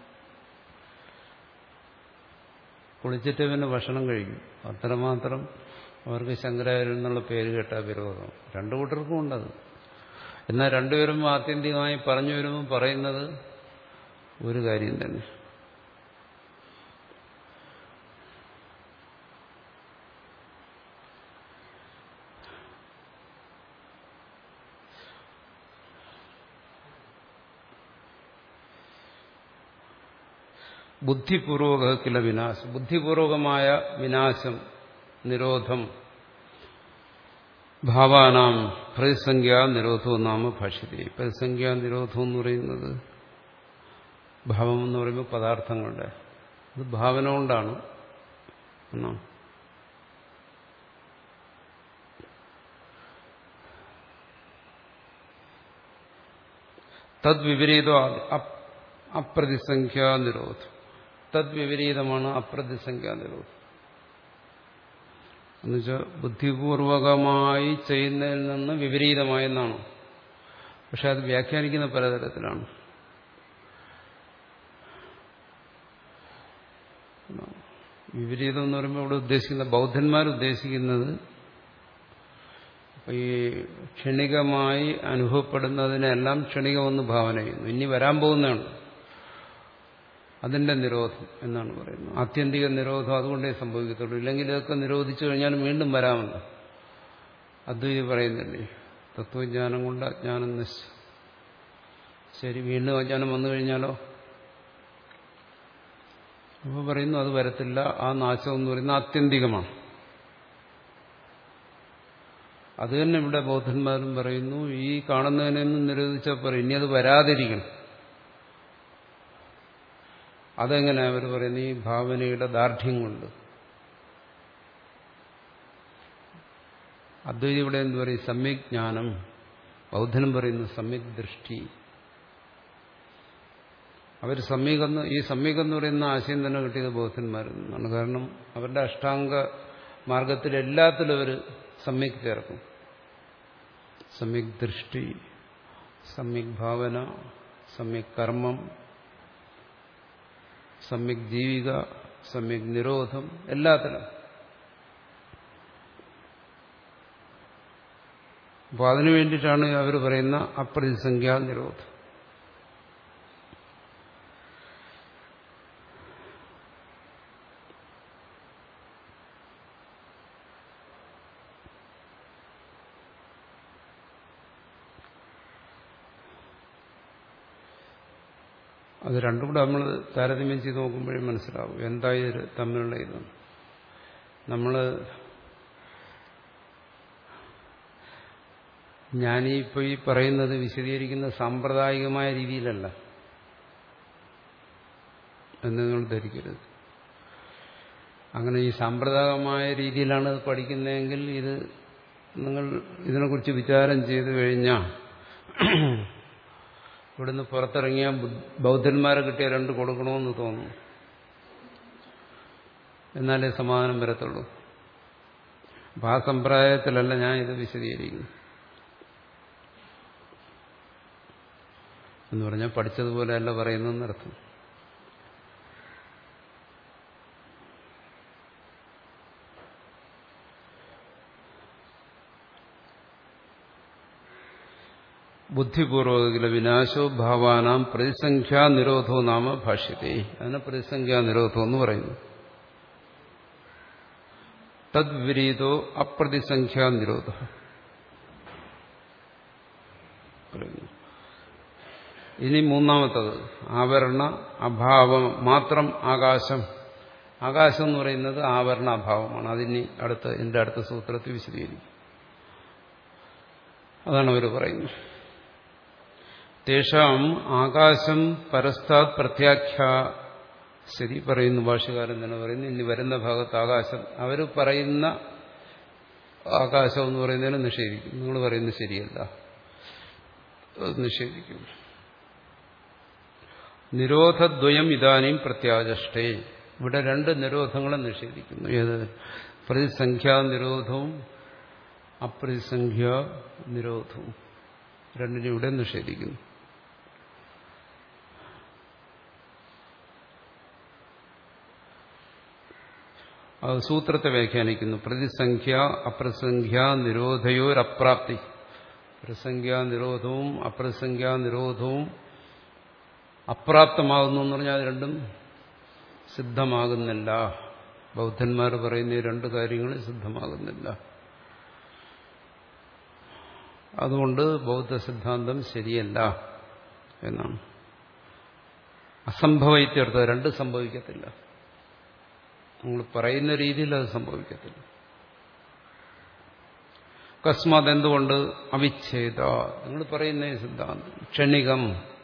കുളിച്ചിട്ട് പിന്നെ ഭക്ഷണം കഴിക്കും. അത്രമാത്രം അവർക്ക് ശങ്കരാചാര്യൻ എന്നുള്ള പേര് കേട്ടാൽ വിരോധം. രണ്ടു കൂട്ടർക്കും ഉണ്ടത്. എന്നാൽ രണ്ടുപേരും ആത്യന്തികമായി പറഞ്ഞു വരുമ്പോൾ പറയുന്നത് ഒരു കാര്യം തന്നെ. ബുദ്ധിപൂർവക കില വിനാശം. ബുദ്ധിപൂർവകമായ വിനാശം, നിരോധം. ഭാവാനാം പ്രതിസംഖ്യാ നിരോധവും നാമ ഭാഷ്യത്തെ. പ്രതിസംഖ്യാ നിരോധം എന്ന് പറയുന്നത് ഭാവം എന്ന് പറയുമ്പോൾ പദാർത്ഥങ്ങളുടെ, അത് ഭാവന കൊണ്ടാണ് എന്നാണ്. തദ്വിപരീത അപ്രതിസംഖ്യാ നിരോധം. തദ്വിപരീതമാണ് അപ്രതിസംഖ്യാ നിരോധം. എന്നുവെച്ചാൽ ബുദ്ധിപൂർവകമായി ചെയ്യുന്നതിൽ നിന്ന് വിപരീതമായെന്നാണ്. പക്ഷെ അത് വ്യാഖ്യാനിക്കുന്ന പലതരത്തിലാണ്. വിപരീതം എന്ന് പറയുമ്പോൾ ഇവിടെ ഉദ്ദേശിക്കുന്ന ബൗദ്ധന്മാരുദ്ദേശിക്കുന്നത് ഈ ക്ഷണികമായി അനുഭവപ്പെടുന്നതിനെല്ലാം ക്ഷണികമെന്ന് ഭാവന ചെയ്യുന്നു. ഇനി വരാൻ പോകുന്നതാണ് അതിന്റെ നിരോധം എന്നാണ് പറയുന്നത്. ആത്യന്തിക നിരോധം അതുകൊണ്ടേ സംഭവിക്കത്തുള്ളൂ. ഇല്ലെങ്കിൽ ഇതൊക്കെ നിരോധിച്ചു കഴിഞ്ഞാൽ വീണ്ടും വരാമല്ലോ. അദ്വൈതി പറയുന്നില്ലേ, തത്വജ്ഞാനം കൊണ്ട് അജ്ഞാനം നശിച്ചു. ശരി, വീണ്ടും അജ്ഞാനം വന്നു കഴിഞ്ഞാലോ? അപ്പോൾ പറയുന്നു അത് വരത്തില്ല. ആ നാശം എന്ന് പറയുന്നത് ആത്യന്തികമാണ്. അത് തന്നെ ഇവിടെ ബൗദ്ധന്മാരും പറയുന്നു. ഈ കാണുന്നതിനൊന്നും നിരോധിച്ചാൽ പറയും ഇനി അത് വരാതിരിക്കണം. അതെങ്ങനെ അവർ പറയുന്നു? ഈ ഭാവനയുടെ ദാർഢ്യം കൊണ്ട്. അദ്വൈതി ഇവിടെ എന്ത് പറയും? സമ്യക് ജ്ഞാനം. ബൗദ്ധനും പറയുന്നു സമ്യക് ദൃഷ്ടി. അവർ സമ്യകെന്ന് ഈ സമ്യകെന്ന് പറയുന്ന ആശയം തന്നെ കിട്ടിയത് ബൗദ്ധന്മാരിൽ നിന്നാണ്. കാരണം അവരുടെ അഷ്ടാംഗ മാർഗത്തിൽ എല്ലാത്തിലും അവർ സമ്യക് ചേർക്കും. സമ്യക് ദൃഷ്ടി, സമ്യക് ഭാവന, സമ്യക് കർമ്മം, സമ്യക് ജീവിക, സമ്യക് നിരോധം, എല്ലാത്തിലും. അപ്പോൾ അതിനു വേണ്ടിയിട്ടാണ് അവർ പറയുന്ന അപ്രതിസംഖ്യാ നിരോധം. അത് രണ്ടും കൂടെ നമ്മൾ താരതമ്യം ചെയ്ത് നോക്കുമ്പോഴേ മനസ്സിലാവും എന്തായി തമ്മിലുള്ള ഇത്. നമ്മൾ ഞാനീ ഇപ്പോൾ ഈ പറയുന്നത് വിശദീകരിക്കുന്ന സാമ്പ്രദായികമായ രീതിയിലല്ല എന്ന് നിങ്ങൾ ധരിക്കരുത്. അങ്ങനെ ഈ സാമ്പ്രദായികമായ രീതിയിലാണ് പഠിക്കുന്നതെങ്കിൽ ഇത് നിങ്ങൾ ഇതിനെക്കുറിച്ച് വിചാരം ചെയ്തു കഴിഞ്ഞാൽ ഇവിടുന്ന് പുറത്തിറങ്ങിയ ബൗദ്ധന്മാരെ കിട്ടിയ രണ്ട് കൊടുക്കണമെന്ന് തോന്നുന്നു. എന്നാലേ സമാധാനം വരത്തുള്ളൂ. അപ്പം ആ സമ്പ്രദായത്തിലല്ല ഞാൻ ഇത് വിശദീകരിക്കുന്നു. എന്ന് പറഞ്ഞാൽ പഠിച്ചതുപോലെയല്ല പറയുന്നതെന്നർത്ഥം. ബുദ്ധിപൂർവക വിനാശോ ഭാവാനാം പ്രതിസംഖ്യാ നിരോധോ നാമ ഭാഷ്യത്തെ. അതിനെ പ്രതിസംഖ്യാ നിരോധം എന്ന് പറയുന്നു. തദ്വിരീതോ അപ്രതിസംഖ്യാ നിരോധ പറയുന്നു. ഇനി മൂന്നാമത്തത് ആവരണ അഭാവം മാത്രം ആകാശം. ആകാശം എന്ന് പറയുന്നത് ആവരണ അഭാവമാണ്. അതിനി അടുത്ത എന്റെ അടുത്ത സൂത്രത്തിൽ വിശദീകരിക്കും. അതാണ് അവർ പറയുന്നത്. തേഷാം ആകാശം പരസ്താത് പ്രത്യാഖ്യാ. ശരി പറയുന്നു ഭാഷ്യകാരൻ തന്നെ പറയുന്നു. ഇനി വരുന്ന ഭാഗത്ത് ആകാശം അവർ പറയുന്ന ആകാശം എന്ന് പറയുന്നതിനെ നിഷേധിക്കും. നിങ്ങൾ പറയുന്നത് ശരിയല്ല, നിഷേധിക്കും. നിരോധദ്വയം ഇതാനും പ്രത്യാചഷ്ടേ. ഇവിടെ രണ്ട് നിരോധങ്ങളെ നിഷേധിക്കുന്നു. ഏത്? പ്രതിസംഖ്യാ നിരോധവും അപ്രതിസംഖ്യാ നിരോധവും രണ്ടിനും ഇവിടെ നിഷേധിക്കുന്നു. അത് സൂത്രത്തെ വ്യാഖ്യാനിക്കുന്നു. പ്രതിസംഖ്യ അപ്രസംഖ്യാ നിരോധയോരപ്രാപ്തി. പ്രതിസംഖ്യാ നിരോധവും അപ്രസംഖ്യാ നിരോധവും അപ്രാപ്തമാകുന്നു എന്ന് പറഞ്ഞാൽ അത് രണ്ടും സിദ്ധമാകുന്നില്ല. ബൗദ്ധന്മാർ പറയുന്ന ഈ രണ്ട് കാര്യങ്ങൾ സിദ്ധമാകുന്നില്ല. അതുകൊണ്ട് ബൗദ്ധ സിദ്ധാന്തം ശരിയല്ല എന്നാണ്. അസംഭവയിത്യർത്ഥം രണ്ട് സംഭവിക്കത്തില്ല. നിങ്ങൾ പറയുന്ന രീതിയിൽ അത് സംഭവിക്കത്തില്ല. അകസ്മാത് എന്തുകൊണ്ട്? അവിച്ഛേദ. നിങ്ങൾ പറയുന്ന ഈ സിദ്ധാന്തം ക്ഷണികം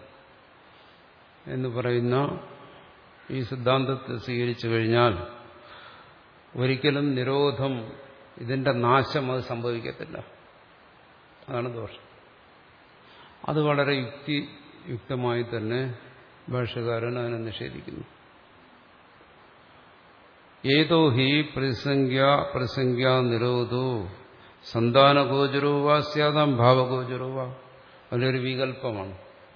എന്ന് പറയുന്ന ഈ സിദ്ധാന്തത്തെ സ്വീകരിച്ചു കഴിഞ്ഞാൽ ഒരിക്കലും നിരോധം, ഇതിന്റെ നാശം അത് സംഭവിക്കത്തില്ല. അതാണ് ദോഷം. അത് വളരെ യുക്തിയുക്തമായി തന്നെ ഭാഷ്യകാരൻ അതിനെ നിഷേധിക്കുന്നു. ഏതോ ഹി പ്രതിസംഖ്യ പ്രതിസംഖ്യാ നിരോധോ സന്താനഗോചരോ വാ സ്യാദാം ഭാവഗോചരോ വാ. അതിലൊരു വികല്പമാണ്.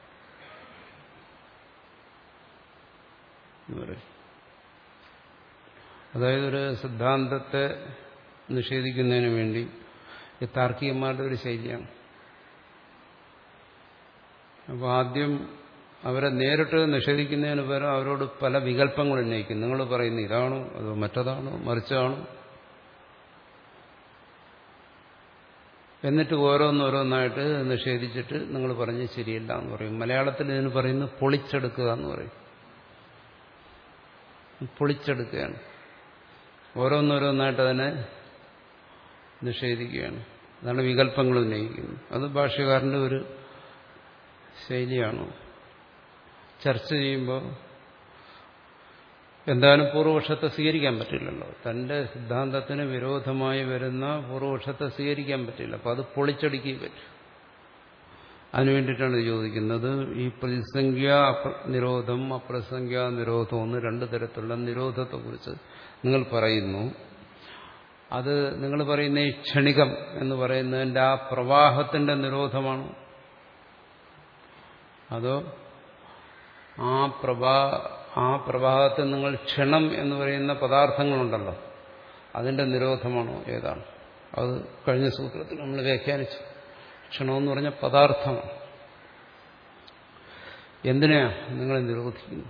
അതായത് ഒരു സിദ്ധാന്തത്തെ നിഷേധിക്കുന്നതിന് വേണ്ടി ഈ താർക്കികന്മാരുടെ ഒരു ശൈലിയാണ്. അപ്പോൾ ആദ്യം അവരെ നേരിട്ട് നിഷേധിക്കുന്നതിന് പകരം അവരോട് പല വികല്പങ്ങൾ ഉന്നയിക്കും. നിങ്ങൾ പറയുന്ന ഇതാണോ അതോ മറ്റതാണോ മറിച്ചാണോ, എന്നിട്ട് ഓരോന്നോരോന്നായിട്ട് നിഷേധിച്ചിട്ട് നിങ്ങൾ പറഞ്ഞ് ശരിയല്ല എന്ന് പറയും. മലയാളത്തിൽ ഇതിന് പറയുന്നത് പൊളിച്ചെടുക്കുക എന്ന് പറയും. പൊളിച്ചെടുക്കുകയാണ്. ഓരോന്നോരോന്നായിട്ട് അതിനെ നിഷേധിക്കുകയാണ്. അതാണ് വികല്പങ്ങൾ ഉന്നയിക്കുന്നത്. അത് ഭാഷ്യകാരന്റെ ഒരു ശൈലിയാണ്. ചർച്ച ചെയ്യുമ്പോൾ എന്തായാലും പൂർവപക്ഷത്തെ സ്വീകരിക്കാൻ പറ്റില്ലല്ലോ. തന്റെ സിദ്ധാന്തത്തിന് വിരോധമായി വരുന്ന പൂർവപക്ഷത്തെ സ്വീകരിക്കാൻ പറ്റില്ല. അപ്പം അത് പൊളിച്ചടുക്കുകയും പറ്റും. അതിനു വേണ്ടിയിട്ടാണ് ചോദിക്കുന്നത്. ഈ പ്രതിസംഖ്യാ നിരോധം അപ്രസംഖ്യാ നിരോധം എന്ന് രണ്ടു തരത്തിലുള്ള നിരോധത്തെക്കുറിച്ച് നിങ്ങൾ പറയുന്നു. അത് നിങ്ങൾ പറയുന്ന ഈ ക്ഷണികം എന്ന് പറയുന്നതിൻ്റെ ആ പ്രവാഹത്തിന്റെ നിരോധമാണ്. അതോ ആ പ്രവാ ആ പ്രവാഹത്തിൽ നിങ്ങൾ ക്ഷണം എന്ന് പറയുന്ന പദാർത്ഥങ്ങളുണ്ടല്ലോ അതിന്റെ നിരോധമാണോ? ഏതാണ്? അത് കഴിഞ്ഞ സൂത്രത്തിൽ നമ്മൾ വ്യാഖ്യാനിച്ചു. ക്ഷണമെന്ന് പറഞ്ഞ പദാർത്ഥമാണ്. എന്തിനാ നിങ്ങൾ നിരോധിക്കുന്നു?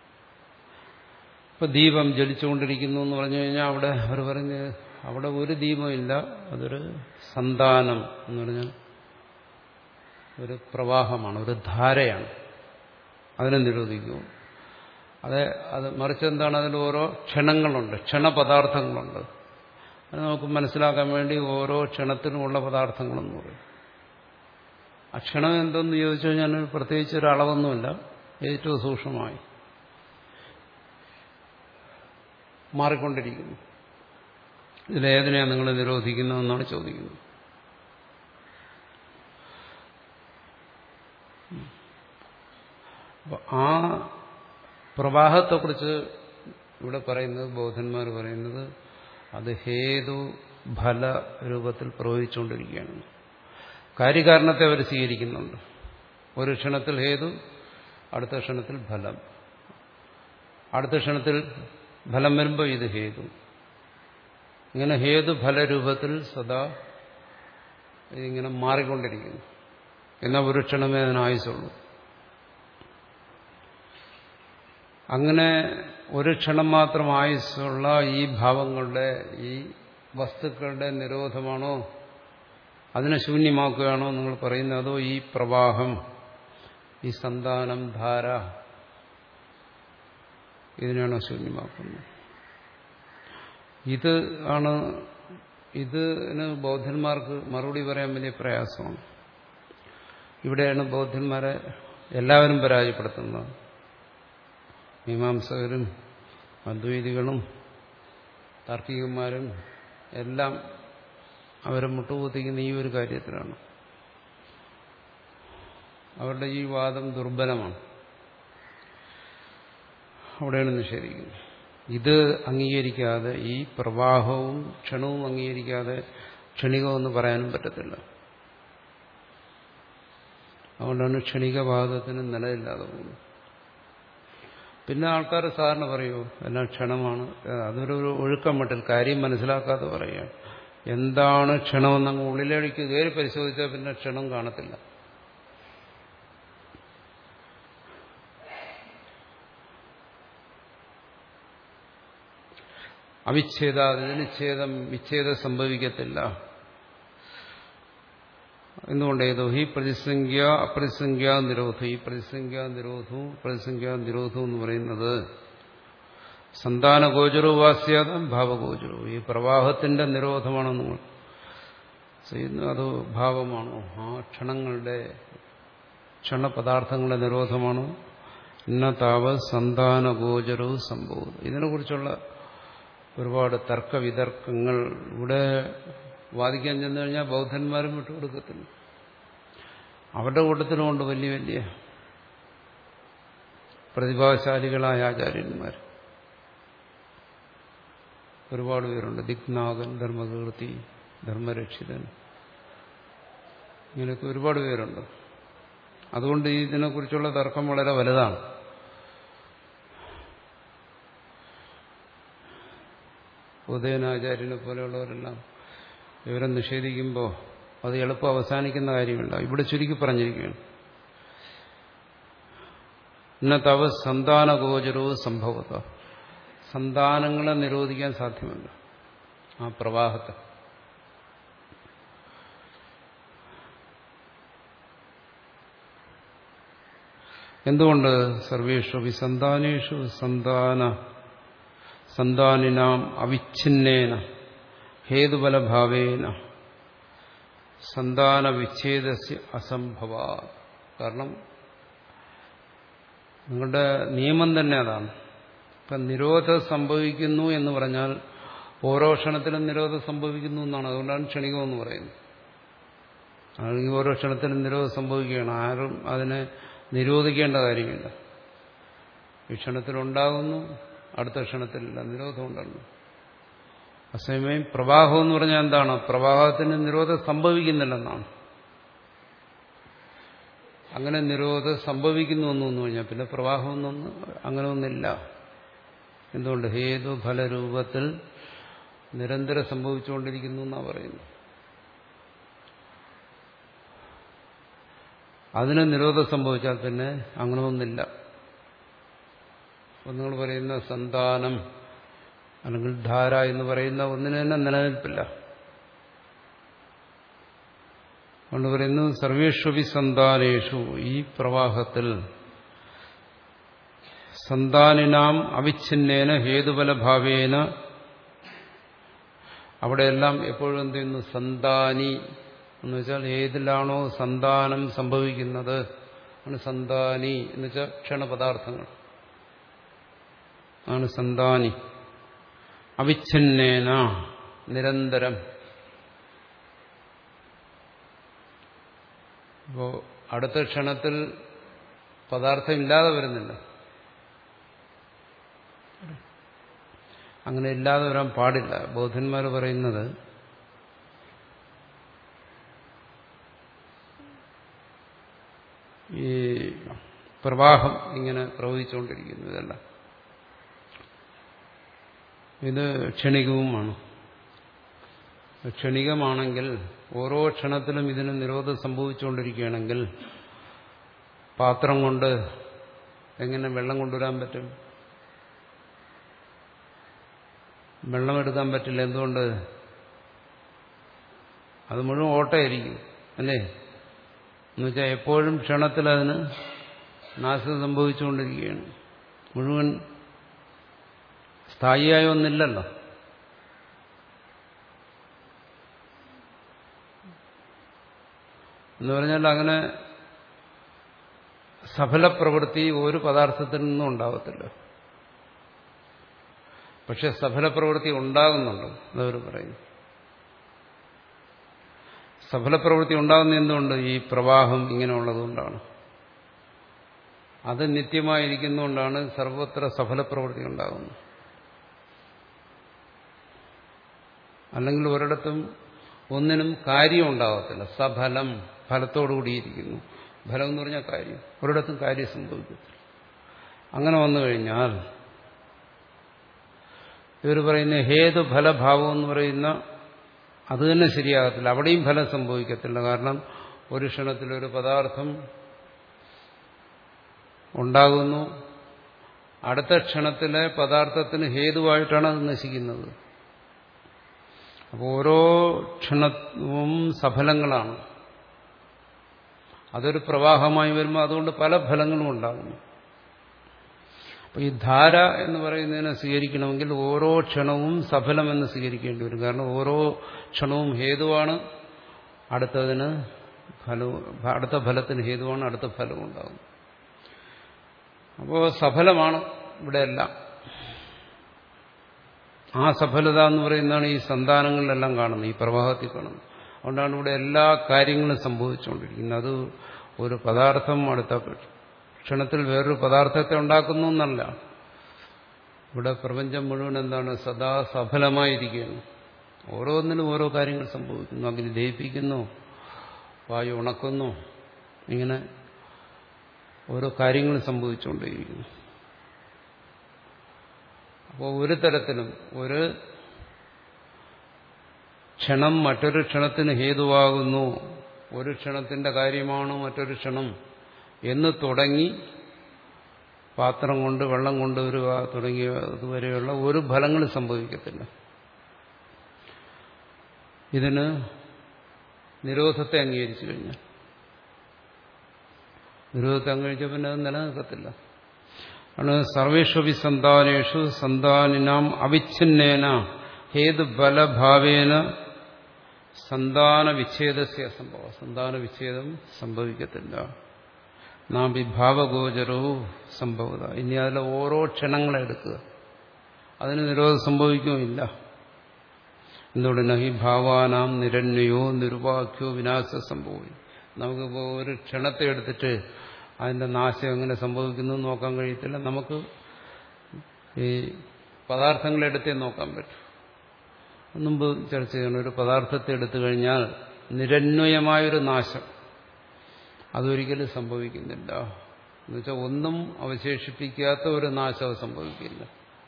ഇപ്പൊ ദീപം ജ്വലിച്ചുകൊണ്ടിരിക്കുന്നു എന്ന് പറഞ്ഞു കഴിഞ്ഞാൽ അവിടെ അവർ പറഞ്ഞ് അവിടെ ഒരു ദീപമില്ല, അതൊരു സന്താനം എന്ന് പറഞ്ഞാൽ ഒരു പ്രവാഹമാണ്, ഒരു ധാരയാണ്. അതിനെ നിരോധിക്കൂ. അതെ, അത് മറിച്ച് എന്താണ്? അതിൽ ഓരോ ക്ഷണങ്ങളുണ്ട്, ക്ഷണപദാർത്ഥങ്ങളുണ്ട്. അത് നമുക്ക് മനസ്സിലാക്കാൻ വേണ്ടി ഓരോ ക്ഷണത്തിനുമുള്ള പദാർത്ഥങ്ങളെന്ന് പറയും. ആ ക്ഷണം എന്തെന്ന് ചോദിച്ചു കഴിഞ്ഞാൽ പ്രത്യേകിച്ച് ഒരു അളവൊന്നുമില്ല, ഏറ്റവും സൂക്ഷ്മമായി മാറിക്കൊണ്ടിരിക്കുന്നു. ഇതിലേതിനെയാണ് നിങ്ങൾ നിരോധിക്കുന്നതെന്നാണ് ചോദിക്കുന്നത്. ആ പ്രവാഹത്തെക്കുറിച്ച് ഇവിടെ പറയുന്നത്, ബൗദ്ധന്മാർ പറയുന്നത്, അത് ഹേതു ഫല രൂപത്തിൽ പ്രവഹിച്ചുകൊണ്ടിരിക്കുകയാണ്. കാര്യകാരണത്തെ അവർ സ്വീകരിക്കുന്നുണ്ട്. ഒരു ക്ഷണത്തിൽ ഹേതു, അടുത്ത ക്ഷണത്തിൽ ഫലം, അടുത്ത ക്ഷണത്തിൽ ഫലം വരുമ്പോൾ ഇത് ഹേതു. ഇങ്ങനെ ഹേതു ഫലരൂപത്തിൽ സദാ ഇതിങ്ങനെ മാറിക്കൊണ്ടിരിക്കുന്നു. എന്നാൽ ഒരു ക്ഷണമേ അതിനായുസുള്ളൂ. അങ്ങനെ ഒരു ക്ഷണം മാത്രം ആയുസ്സുള്ള ഈ ഭാവങ്ങളുടെ, ഈ വസ്തുക്കളുടെ നിരോധമാണോ, അതിനെ ശൂന്യമാക്കുകയാണോ നിങ്ങൾ പറയുന്നത്? അതോ ഈ പ്രവാഹം, ഈ സന്താനം, ധാര, ഇതിനാണോ ശൂന്യമാക്കുന്നത്? ഇത് ആണ് ഇതിന് ബൗദ്ധന്മാർക്ക് മറുപടി പറയാൻ വലിയ പ്രയാസമാണ്. ഇവിടെയാണ് ബൗദ്ധന്മാരെ എല്ലാവരും പരാജയപ്പെടുത്തുന്നത്. മീമാംസകരും അദ്വൈതികളും താർക്കികന്മാരും എല്ലാം അവരെ മുട്ടുകുത്തിക്കുന്ന ഈ ഒരു കാര്യത്തിലാണ്. അവരുടെ ഈ വാദം ദുർബലമാണ്. അവിടെയാണ് നിഷേധിക്കുന്നത്. ഇത് അംഗീകരിക്കാതെ, ഈ പ്രവാഹവും ക്ഷണവും അംഗീകരിക്കാതെ ക്ഷണികമെന്ന് പറയാനും പറ്റത്തില്ല. അതുകൊണ്ടാണ് ക്ഷണികവാദത്തിന് നിലയില്ലാതെ പോകുന്നത്. പിന്നെ ആൾക്കാർ സാധാരണ പറയൂ എല്ലാം ക്ഷണമാണ്, അതൊരു ഒഴുക്കം മട്ടിൽ കാര്യം മനസ്സിലാക്കാതെ പറയുകയാണ്. എന്താണ് ക്ഷണമെന്നങ്ങ് ഉള്ളിലേക്ക് കയറി പരിശോധിച്ചാൽ പിന്നെ ക്ഷണം കാണത്തില്ല. അവിച്ഛേദ, നിച്ഛേദം വിച്ഛേദം സംഭവിക്കത്തില്ല. എന്തുകൊണ്ട്? ഏതോ ഈ പ്രതിസംഖ്യ അപ്രതിസംഖ്യാ നിരോധം, ഈ പ്രതിസംഖ്യാ നിരോധവും പ്രതിസംഖ്യാ നിരോധവും എന്ന് പറയുന്നത് സന്താന ഗോചരവും വാസ്യാതം ഭാവഗോചരവും. ഈ പ്രവാഹത്തിന്റെ നിരോധമാണോ നിങ്ങൾ ചെയ്യുന്നത്, അതോ ഭാവമാണോ? ആ ക്ഷണങ്ങളുടെ, ക്ഷണപദാർത്ഥങ്ങളുടെ നിരോധമാണോ? ഇന്ന താവ സന്താന ഗോചരവും സംഭവം. ഇതിനെക്കുറിച്ചുള്ള ഒരുപാട് തർക്കവിതർക്കങ്ങൾ ഇവിടെ വാദിക്കാൻ ചെന്നു കഴിഞ്ഞാൽ ബൗദ്ധന്മാരും വിട്ടുകൊടുക്കത്തില്ല. അവരുടെ കൂട്ടത്തിലുമുണ്ട് വലിയ വലിയ പ്രതിഭാശാലികളായ ആചാര്യന്മാർ ഒരുപാട് പേരുണ്ട്. ദിക്നാഗൻ, ധർമ്മകീർത്തി, ധർമ്മരക്ഷിതൻ, ഇങ്ങനെയൊക്കെ ഒരുപാട് പേരുണ്ട്. അതുകൊണ്ട് ഇതിനെക്കുറിച്ചുള്ള തർക്കം വളരെ വലുതാണ്. ഉദയനാചാര്യനെ പോലെയുള്ളവരെല്ലാം ഇവരെ നിഷേധിക്കുമ്പോൾ അത് എളുപ്പം അവസാനിക്കുന്ന കാര്യമില്ല. ഇവിടെ ചുരുക്കി പറഞ്ഞിരിക്കുകയാണ്. ഇന്നത്തവ സന്താനഗോചരവും സംഭവത, സന്താനങ്ങളെ നിരോധിക്കാൻ സാധ്യമല്ല ആ പ്രവാഹത്തെ. എന്തുകൊണ്ട്? സർവേഷു വിസന്താനേഷു സന്താന സന്താനിനാം അവിച്ഛിന്നേന ഹേതുബലഭാവേന സന്താന വിച്ഛേദസ്യ അസംഭവ. കാരണം നിങ്ങളുടെ നിയമം തന്നെ അതാണ്. ഇപ്പം നിരോധം സംഭവിക്കുന്നു എന്ന് പറഞ്ഞാൽ ഓരോ ക്ഷണത്തിലും നിരോധം സംഭവിക്കുന്നു എന്നാണ്. അതുകൊണ്ടാണ് ക്ഷണികമെന്ന് പറയുന്നത്. അല്ലെങ്കിൽ ഓരോ ക്ഷണത്തിലും നിരോധം സംഭവിക്കുകയാണ്. ആരും അതിനെ നിരോധിക്കേണ്ട കാര്യമില്ല. ഈ ക്ഷണത്തിലുണ്ടാകുന്നു, അടുത്ത ക്ഷണത്തിലില്ല, നിരോധമുണ്ടല്ലോ. അസമയം പ്രവാഹം എന്ന് പറഞ്ഞാൽ എന്താണ്? പ്രവാഹത്തിന് നിരോധം സംഭവിക്കുന്നില്ലെന്നാണ്. അങ്ങനെ നിരോധം സംഭവിക്കുന്നു എന്ന് വന്നു കഴിഞ്ഞാൽ പിന്നെ പ്രവാഹമൊന്നും അങ്ങനെ ഒന്നില്ല. എന്തുകൊണ്ട്? ഹേതു ഫലരൂപത്തിൽ നിരന്തരം സംഭവിച്ചുകൊണ്ടിരിക്കുന്നു എന്നാണ് പറയുന്നത്. അതിന് നിരോധം സംഭവിച്ചാൽ പിന്നെ അങ്ങനെ ഒന്നില്ല. അപ്പം നിങ്ങൾ പറയുന്ന സന്താനം അല്ലെങ്കിൽ ധാര എന്ന് പറയുന്ന ഒന്നിന് തന്നെ നിലനിൽപ്പില്ല. അതുകൊണ്ട് പറയുന്നു സർവേഷ്വപി സന്താനേഷു, ഈ പ്രവാഹത്തിൽ സന്താനിനാം അവിച്ഛിന്നേന ഹേതുബലഭാവേന, അവിടെയെല്ലാം എപ്പോഴും എന്ത് ചെയ്യുന്നു? സന്താനി എന്ന് വെച്ചാൽ ഏതിലാണോ സന്താനം സംഭവിക്കുന്നത് ആണ് സന്താനി എന്ന് വെച്ചാൽ ക്ഷണപദാർത്ഥങ്ങൾ ആണ് സന്താനി. അവിച്ഛിന്നേന, നിരന്തരം. ഇപ്പോ അടുത്ത ക്ഷണത്തിൽ പദാർത്ഥം ഇല്ലാതെ വരുന്നില്ല. അങ്ങനെ ഇല്ലാതെ വരാൻ പാടില്ല. ബൗദ്ധന്മാർ പറയുന്നത് ഈ പ്രവാഹം ഇങ്ങനെ പ്രവഹിച്ചുകൊണ്ടിരിക്കുന്നു, ഇതല്ല, ഇത് ക്ഷണികവുമാണ്. ക്ഷണികമാണെങ്കിൽ ഓരോ ക്ഷണത്തിലും ഇതിന് നിരോധം സംഭവിച്ചുകൊണ്ടിരിക്കുകയാണെങ്കിൽ പാത്രം കൊണ്ട് എങ്ങനെ വെള്ളം കൊണ്ടുവരാൻ പറ്റും? വെള്ളമെടുക്കാൻ പറ്റില്ല. എന്തുകൊണ്ട്? അത് മുഴുവൻ ഓട്ടയായിരിക്കും, അല്ലേ? എന്നുവെച്ചാൽ എപ്പോഴും ക്ഷണത്തിൽ അതിന് നാശം സംഭവിച്ചുകൊണ്ടിരിക്കുകയാണ്. മുഴുവൻ സ്ഥായിയായ ഒന്നില്ലല്ലോ. എന്ന് പറഞ്ഞാൽ അങ്ങനെ സഫലപ്രവൃത്തി ഒരു പദാർത്ഥത്തിൽ നിന്നും ഉണ്ടാകത്തില്ല. പക്ഷെ സഫലപ്രവൃത്തി ഉണ്ടാകുന്നുണ്ട്, അതവർ പറയുന്നു. സഫലപ്രവൃത്തി ഉണ്ടാകുന്ന എന്തുകൊണ്ട്? ഈ പ്രവാഹം ഇങ്ങനെയുള്ളതുകൊണ്ടാണ്. അത് നിത്യമായിരിക്കുന്നതുകൊണ്ടാണ് സർവത്ര സഫലപ്രവൃത്തി ഉണ്ടാകുന്നത്. അല്ലെങ്കിൽ ഒരിടത്തും ഒന്നിനും കാര്യം ഉണ്ടാകത്തില്ല. സഫലം, ഫലത്തോടുകൂടിയിരിക്കുന്നു. ഫലം എന്ന് പറഞ്ഞാൽ കാര്യം. ഒരിടത്തും കാര്യം സംഭവിക്കത്തില്ല. അങ്ങനെ വന്നു കഴിഞ്ഞാൽ ഇവർ പറയുന്ന ഹേതുഫലഭാവം എന്ന് പറയുന്ന അത് തന്നെ ശരിയാകത്തില്ല. അവിടെയും ഫലം സംഭവിക്കത്തില്ല. കാരണം ഒരു ക്ഷണത്തിലൊരു പദാർത്ഥം ഉണ്ടാകുന്നു, അടുത്ത ക്ഷണത്തിലെ പദാർത്ഥത്തിന് ഹേതുവായിട്ടാണ് അത് നശിക്കുന്നത്. അപ്പോൾ ഓരോ ക്ഷണവും സഫലങ്ങളാണ്. അതൊരു പ്രവാഹമായി വരുമ്പോൾ അതുകൊണ്ട് പല ഫലങ്ങളും ഉണ്ടാകുന്നു. അപ്പോൾ ഈ ധാര എന്ന് പറയുന്നതിനെ സ്വീകരിക്കണമെങ്കിൽ ഓരോ ക്ഷണവും സഫലമെന്ന് സ്വീകരിക്കേണ്ടി വരും. കാരണം ഓരോ ക്ഷണവും ഹേതുവാണ്, അടുത്തതിന് ഫലവും, അടുത്ത ഫലത്തിന് ഹേതുവാണ്, അടുത്ത ഫലം ഉണ്ടാകും. അപ്പോൾ സഫലമാണ് ഇവിടെയെല്ലാം. ആ സഫലത എന്ന് പറയുന്നതാണ് ഈ സന്താനങ്ങളിലെല്ലാം കാണുന്നത്, ഈ പ്രവാഹത്തിൽ കാണുന്നത്. അതുകൊണ്ടാണ് ഇവിടെ എല്ലാ കാര്യങ്ങളും സംഭവിച്ചുകൊണ്ടിരിക്കുന്നത്. അത് ഒരു പദാർത്ഥം അടുത്ത ക്ഷണത്തിൽ വേറൊരു പദാർത്ഥത്തെ ഉണ്ടാക്കുന്നു എന്നല്ല. ഇവിടെ പ്രപഞ്ചം മുഴുവൻ എന്താണ്? സദാ സഫലമായിരിക്കുകയാണ്. ഓരോന്നിനും ഓരോ കാര്യങ്ങൾ സംഭവിക്കുന്നു. അഗ്നി ദഹിപ്പിക്കുന്നു, വായു ഉണക്കുന്നു, ഇങ്ങനെ ഓരോ കാര്യങ്ങളും സംഭവിച്ചുകൊണ്ടേയിരിക്കുന്നു. അപ്പോൾ ഒരു തരത്തിലും ഒരു ക്ഷണം മറ്റൊരു ക്ഷണത്തിന് ഹേതുവാകുന്നു, ഒരു ക്ഷണത്തിന്റെ കാര്യമാണ് മറ്റൊരു ക്ഷണം എന്ന് തുടങ്ങി പാത്രം കൊണ്ട് വെള്ളം കൊണ്ടുവരിക തുടങ്ങിയതുവരെയുള്ള ഒരു ഫലങ്ങളും സംഭവിക്കത്തില്ല. ഇതിന് നിരോധത്തെ അംഗീകരിച്ചു കഴിഞ്ഞാൽ, നിരോധത്തെ അംഗീകരിച്ച പിന്നെ അത് നിലനിൽക്കത്തില്ല. ആണ് സർവേഷു സന്താനേഷു സന്താനിനാം അവിച്ഛിന്നേന ഹേതുബലഭാവേന സന്താന വിച്ഛേദസ്യ സംഭവം. സന്താന വിച്ഛേദം സംഭവിക്കത്തില്ല. നാം വിഭാവഗോചരവും സംഭവത. ഇനി അതിലെ ഓരോ ക്ഷണങ്ങളെ എടുക്കുക, അതിന് നിരോധം സംഭവിക്കുമില്ല. എന്തുകൊണ്ട് നഹി ഭാവാനാം നിരന്വയോ നിരുപാഖ്യോ വിനാശ സംഭവിക്കും. നമുക്കിപ്പോൾ ഒരു ക്ഷണത്തെ എടുത്തിട്ട് അതിന്റെ നാശം എങ്ങനെ സംഭവിക്കുന്നു നോക്കാൻ കഴിയത്തില്ല. നമുക്ക് ഈ പദാർത്ഥങ്ങളെടുത്തേ നോക്കാൻ പറ്റും. മുമ്പ് ചർച്ച ചെയ്യണം, ഒരു പദാർത്ഥത്തെ എടുത്തു കഴിഞ്ഞാൽ നിരന്വയമായൊരു നാശം അതൊരിക്കലും സംഭവിക്കുന്നില്ല. എന്നുവെച്ചാൽ ഒന്നും അവശേഷിപ്പിക്കാത്ത ഒരു നാശം സംഭവിക്കില്ല.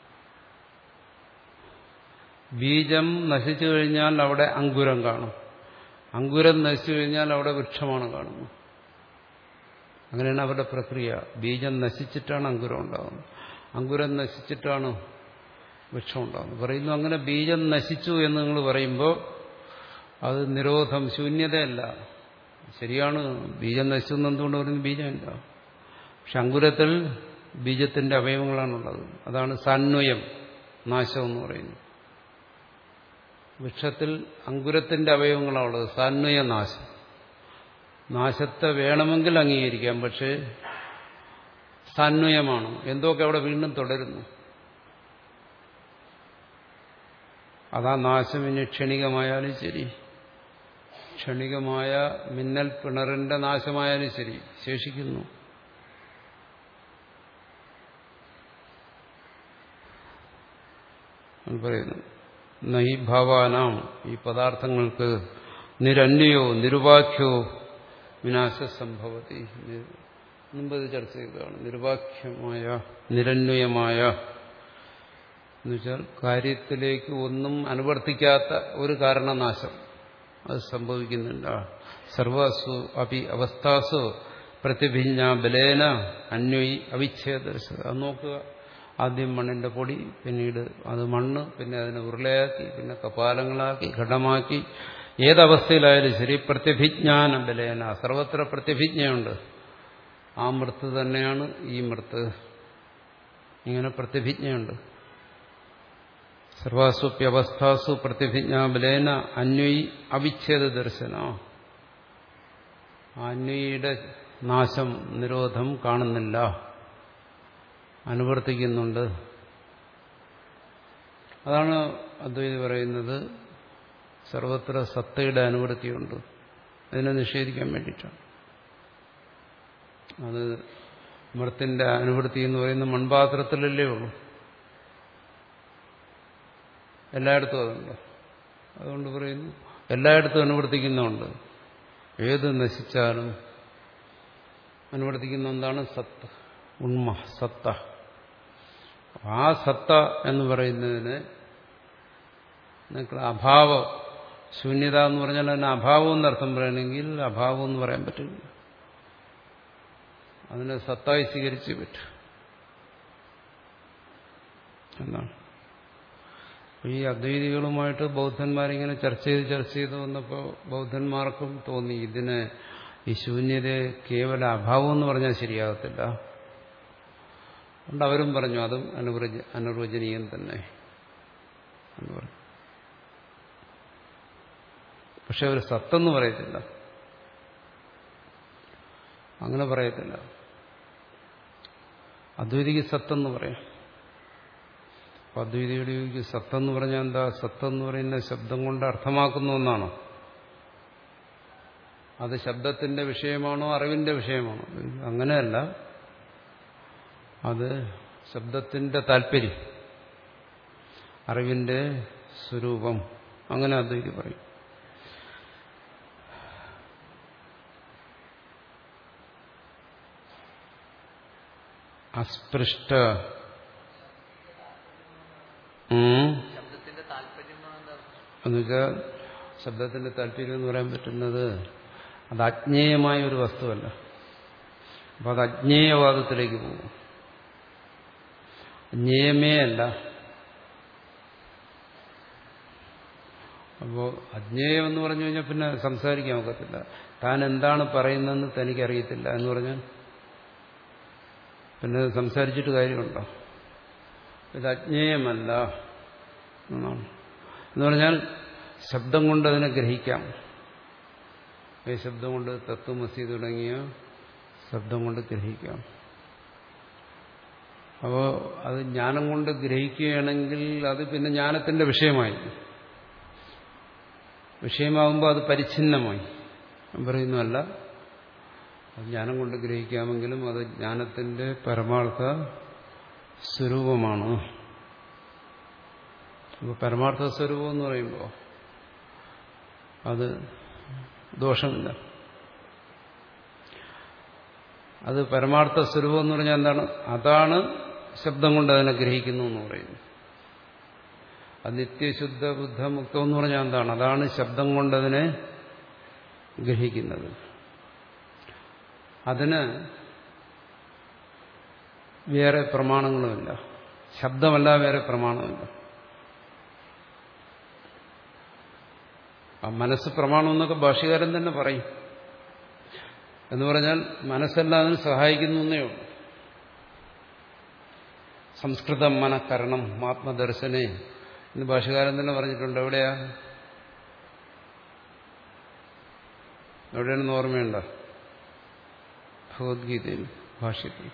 ബീജം നശിച്ചു കഴിഞ്ഞാൽ അവിടെ അങ്കുരം കാണും. അങ്കുരം നശിച്ചു കഴിഞ്ഞാൽ അവിടെ വൃക്ഷമാണ് കാണുന്നത്. അങ്ങനെയാണ് അവരുടെ പ്രക്രിയ. ബീജം നശിച്ചിട്ടാണ് അങ്കുരം ഉണ്ടാകുന്നത്, അങ്കുരം നശിച്ചിട്ടാണ് വൃക്ഷം ഉണ്ടാകുന്നത്. പറയുന്നു അങ്ങനെ ബീജം നശിച്ചു എന്ന് നിങ്ങൾ പറയുമ്പോൾ അത് നിരോധം, ശൂന്യതയല്ല. ശരിയാണ്, ബീജം നശിച്ചു എന്തുകൊണ്ട് പറയുന്നു? ബീജമില്ല. പക്ഷെ അങ്കുരത്തിൽ ബീജത്തിന്റെ അവയവങ്ങളാണുള്ളത്. അതാണ് സാന്വയം, നാശം എന്ന് പറയുന്നത്. വൃക്ഷത്തിൽ അങ്കുരത്തിന്റെ അവയവങ്ങളാണുള്ളത്, സാന്വയ നാശം. നാശത്തെ വേണമെങ്കിൽ അംഗീകരിക്കാം, പക്ഷേ സാന്വയമാണ്. എന്തൊക്കെ അവിടെ വീണ്ടും തുടരുന്നു. അതാ നാശം. ഇനി ക്ഷണികമായാലും ശരി, ക്ഷണികമായ മിന്നൽ പിണറിന്റെ നാശമായാലും ശരി, ശേഷിക്കുന്നു. പറയുന്നു നഹി ഭാവാനാം, ഈ പദാർത്ഥങ്ങൾക്ക് നിരന്വയോ നിരുപാഖ്യോ വിനാശ സംഭവത്തി. മുമ്പത് ചർച്ച ചെയ്തതാണ്. നിരുപാഖ്യമായ നിരന്വയമായ എന്നുവെച്ചാൽ കാര്യത്തിലേക്ക് ഒന്നും അനുവർത്തിക്കാത്ത ഒരു കാരണനാശം അത് സംഭവിക്കുന്നില്ല. സർവസു അപി അവസ്ഥാസു പ്രതിഭിജ്ഞ ബലേന അന്വയി അവിച്ഛേദ. അത് നോക്കുക, ആദ്യം മണ്ണിന്റെ പൊടി, പിന്നീട് അത് മണ്ണ്, പിന്നെ അതിനെ ഉരുളയാക്കി, പിന്നെ കപാലങ്ങളാക്കി, ഘടമാക്കി, ഏതവസ്ഥയിലായാലും ശരി പ്രത്യഭിജ്ഞാന ബലേന, സർവത്ര പ്രത്യഭിജ്ഞയുണ്ട്. ആ മൃത്ത് തന്നെയാണ് ഈ മൃത്ത്, ഇങ്ങനെ പ്രത്യഭിജ്ഞയുണ്ട്. സർവാസുപ്യവസ്ഥാസു പ്രതിഭിജ്ഞാബലേന അന്വയി അവിച്ഛേദ ദർശന. അന്വയിയുടെ നാശം, നിരോധം കാണുന്നില്ല, അനുവർത്തിക്കുന്നുണ്ട്. അതാണ് അദ്വൈതി പറയുന്നത് സർവത്ര സത്തയുടെ അനുവൃത്തിയുണ്ട്. അതിനെ നിഷേധിക്കാൻ വേണ്ടിയിട്ടാണ്. അത് മൃത്തിന്റെ അനുവൃത്തി എന്ന് പറയുന്ന മൺപാത്രത്തിലല്ലേ ഉള്ളൂ, എല്ലായിടത്തും അതുണ്ട്. അതുകൊണ്ട് പറയുന്നു എല്ലായിടത്തും അനുവർത്തിക്കുന്നുണ്ട്. ഏത് നശിച്ചാലും അനുവർത്തിക്കുന്ന എന്താണ്? സത്ത്, ഉണ്മ, സത്ത. ആ സത്ത എന്ന് പറയുന്നതിന് അഭാവം, ശൂന്യത എന്ന് പറഞ്ഞാൽ അതിന് അഭാവം എന്നർത്ഥം പറയണമെങ്കിൽ അഭാവം എന്ന് പറയാൻ പറ്റില്ല. അതിനെ സത്തായി സ്വീകരിച്ചേ പറ്റൂ എന്നാണ്. ഈ അദ്വൈതികളുമായിട്ട് ബൗദ്ധന്മാരിങ്ങനെ ചർച്ച ചെയ്ത് ചർച്ച ചെയ്ത് വന്നപ്പോൾ ബൗദ്ധന്മാർക്കും തോന്നി ഇതിന് ഈ ശൂന്യതയെ കേവല അഭാവം എന്ന് പറഞ്ഞാൽ ശരിയാകത്തില്ല. അതുകൊണ്ട് അവരും പറഞ്ഞു അതും അനുവച അനുവചനീയം തന്നെ എന്ന് പറഞ്ഞു. പക്ഷെ അവർ സത്തെന്ന് പറയത്തില്ല, അങ്ങനെ പറയത്തില്ല. അദ്വൈതിക്ക് സത്തെന്ന് പറയാം. അപ്പൊ അദ്വൈതിയുടെ സത്തെന്ന് പറഞ്ഞാൽ എന്താ? സത്തെന്ന് പറയുന്ന ശബ്ദം കൊണ്ട് അർത്ഥമാക്കുന്ന ഒന്നാണോ? അത് ശബ്ദത്തിന്റെ വിഷയമാണോ അറിവിന്റെ വിഷയമാണോ? അങ്ങനെയല്ല. അത് ശബ്ദത്തിന്റെ താല്പര്യം, അറിവിന്റെ സ്വരൂപം, അങ്ങനെ അദ്വൈതി പറയും. അസ്പൃഷ്ട എന്നുവെച്ചാൽ ശബ്ദത്തിന്റെ താല്പര്യം എന്ന് പറയാൻ പറ്റുന്നത് അത് അജ്ഞേയമായ ഒരു വസ്തുവല്ല. അപ്പൊ അത് അജ്ഞേയവാദത്തിലേക്ക് പോകും. അജ്ഞേയമേ അല്ല. അപ്പോൾ അജ്ഞേയം എന്ന് പറഞ്ഞു കഴിഞ്ഞാൽ പിന്നെ സംസാരിക്കാൻ ഒക്കത്തില്ല. താൻ എന്താണ് പറയുന്നതെന്ന് തനിക്കറിയത്തില്ല എന്ന് പറഞ്ഞാൽ പിന്നെ സംസാരിച്ചിട്ട് കാര്യമുണ്ടോ? ഇത് അജ്ഞേയമല്ല എന്നാണ്. എന്ന് പറഞ്ഞാൽ ശബ്ദം കൊണ്ട് അതിനെ ഗ്രഹിക്കാം. ഈ ശബ്ദം കൊണ്ട് തത്വമസി തുടങ്ങിയ ശബ്ദം കൊണ്ട് ഗ്രഹിക്കാം. അപ്പോൾ അത് ജ്ഞാനം കൊണ്ട് ഗ്രഹിക്കുകയാണെങ്കിൽ അത് പിന്നെ ജ്ഞാനത്തിന്റെ വിഷയമായി. വിഷയമാകുമ്പോൾ അത് പരിച്ഛിന്നമായി. പറയുന്നതല്ല, അത് ജ്ഞാനം കൊണ്ട് ഗ്രഹിക്കാമെങ്കിലും അത് ജ്ഞാനത്തിന്റെ പരമാർത്ഥ സ്വരൂപമാണ്. അപ്പോൾ പരമാർത്ഥ സ്വരൂപം എന്ന് പറയുമ്പോൾ അത് ദോഷമില്ല. അത് പരമാർത്ഥ സ്വരൂപം എന്ന് പറഞ്ഞാൽ എന്താണ്? അതാണ് ശബ്ദം കൊണ്ട് അതിനെ ഗ്രഹിക്കുന്നു എന്ന് പറയുന്നു. അത് നിത്യശുദ്ധ ബുദ്ധമുക്തം എന്ന് പറഞ്ഞാൽ എന്താണ്? അതാണ് ശബ്ദം കൊണ്ടതിനെ ഗ്രഹിക്കുന്നത്. അതിന് വേറെ പ്രമാണങ്ങളുമില്ല. ശബ്ദമല്ല വേറെ പ്രമാണമില്ല. ആ മനസ്സ് പ്രമാണം എന്നൊക്കെ ഭാഷ്യകാരൻ തന്നെ പറയും. എന്ന് പറഞ്ഞാൽ മനസ്സെല്ലാം അതിന് സഹായിക്കുന്നു എന്നേ ഉള്ളൂ. സംസ്കൃതം മനഃകരണം ആത്മദർശനെ എന്ന് ഭാഷ്യകാരൻ തന്നെ പറഞ്ഞിട്ടുണ്ട്. എവിടെയാ എവിടെയാണെന്ന് ഓർമ്മയുണ്ടോ? ഭഗവത്ഗീതയിൽ ഭാഷ്യത്തിൽ.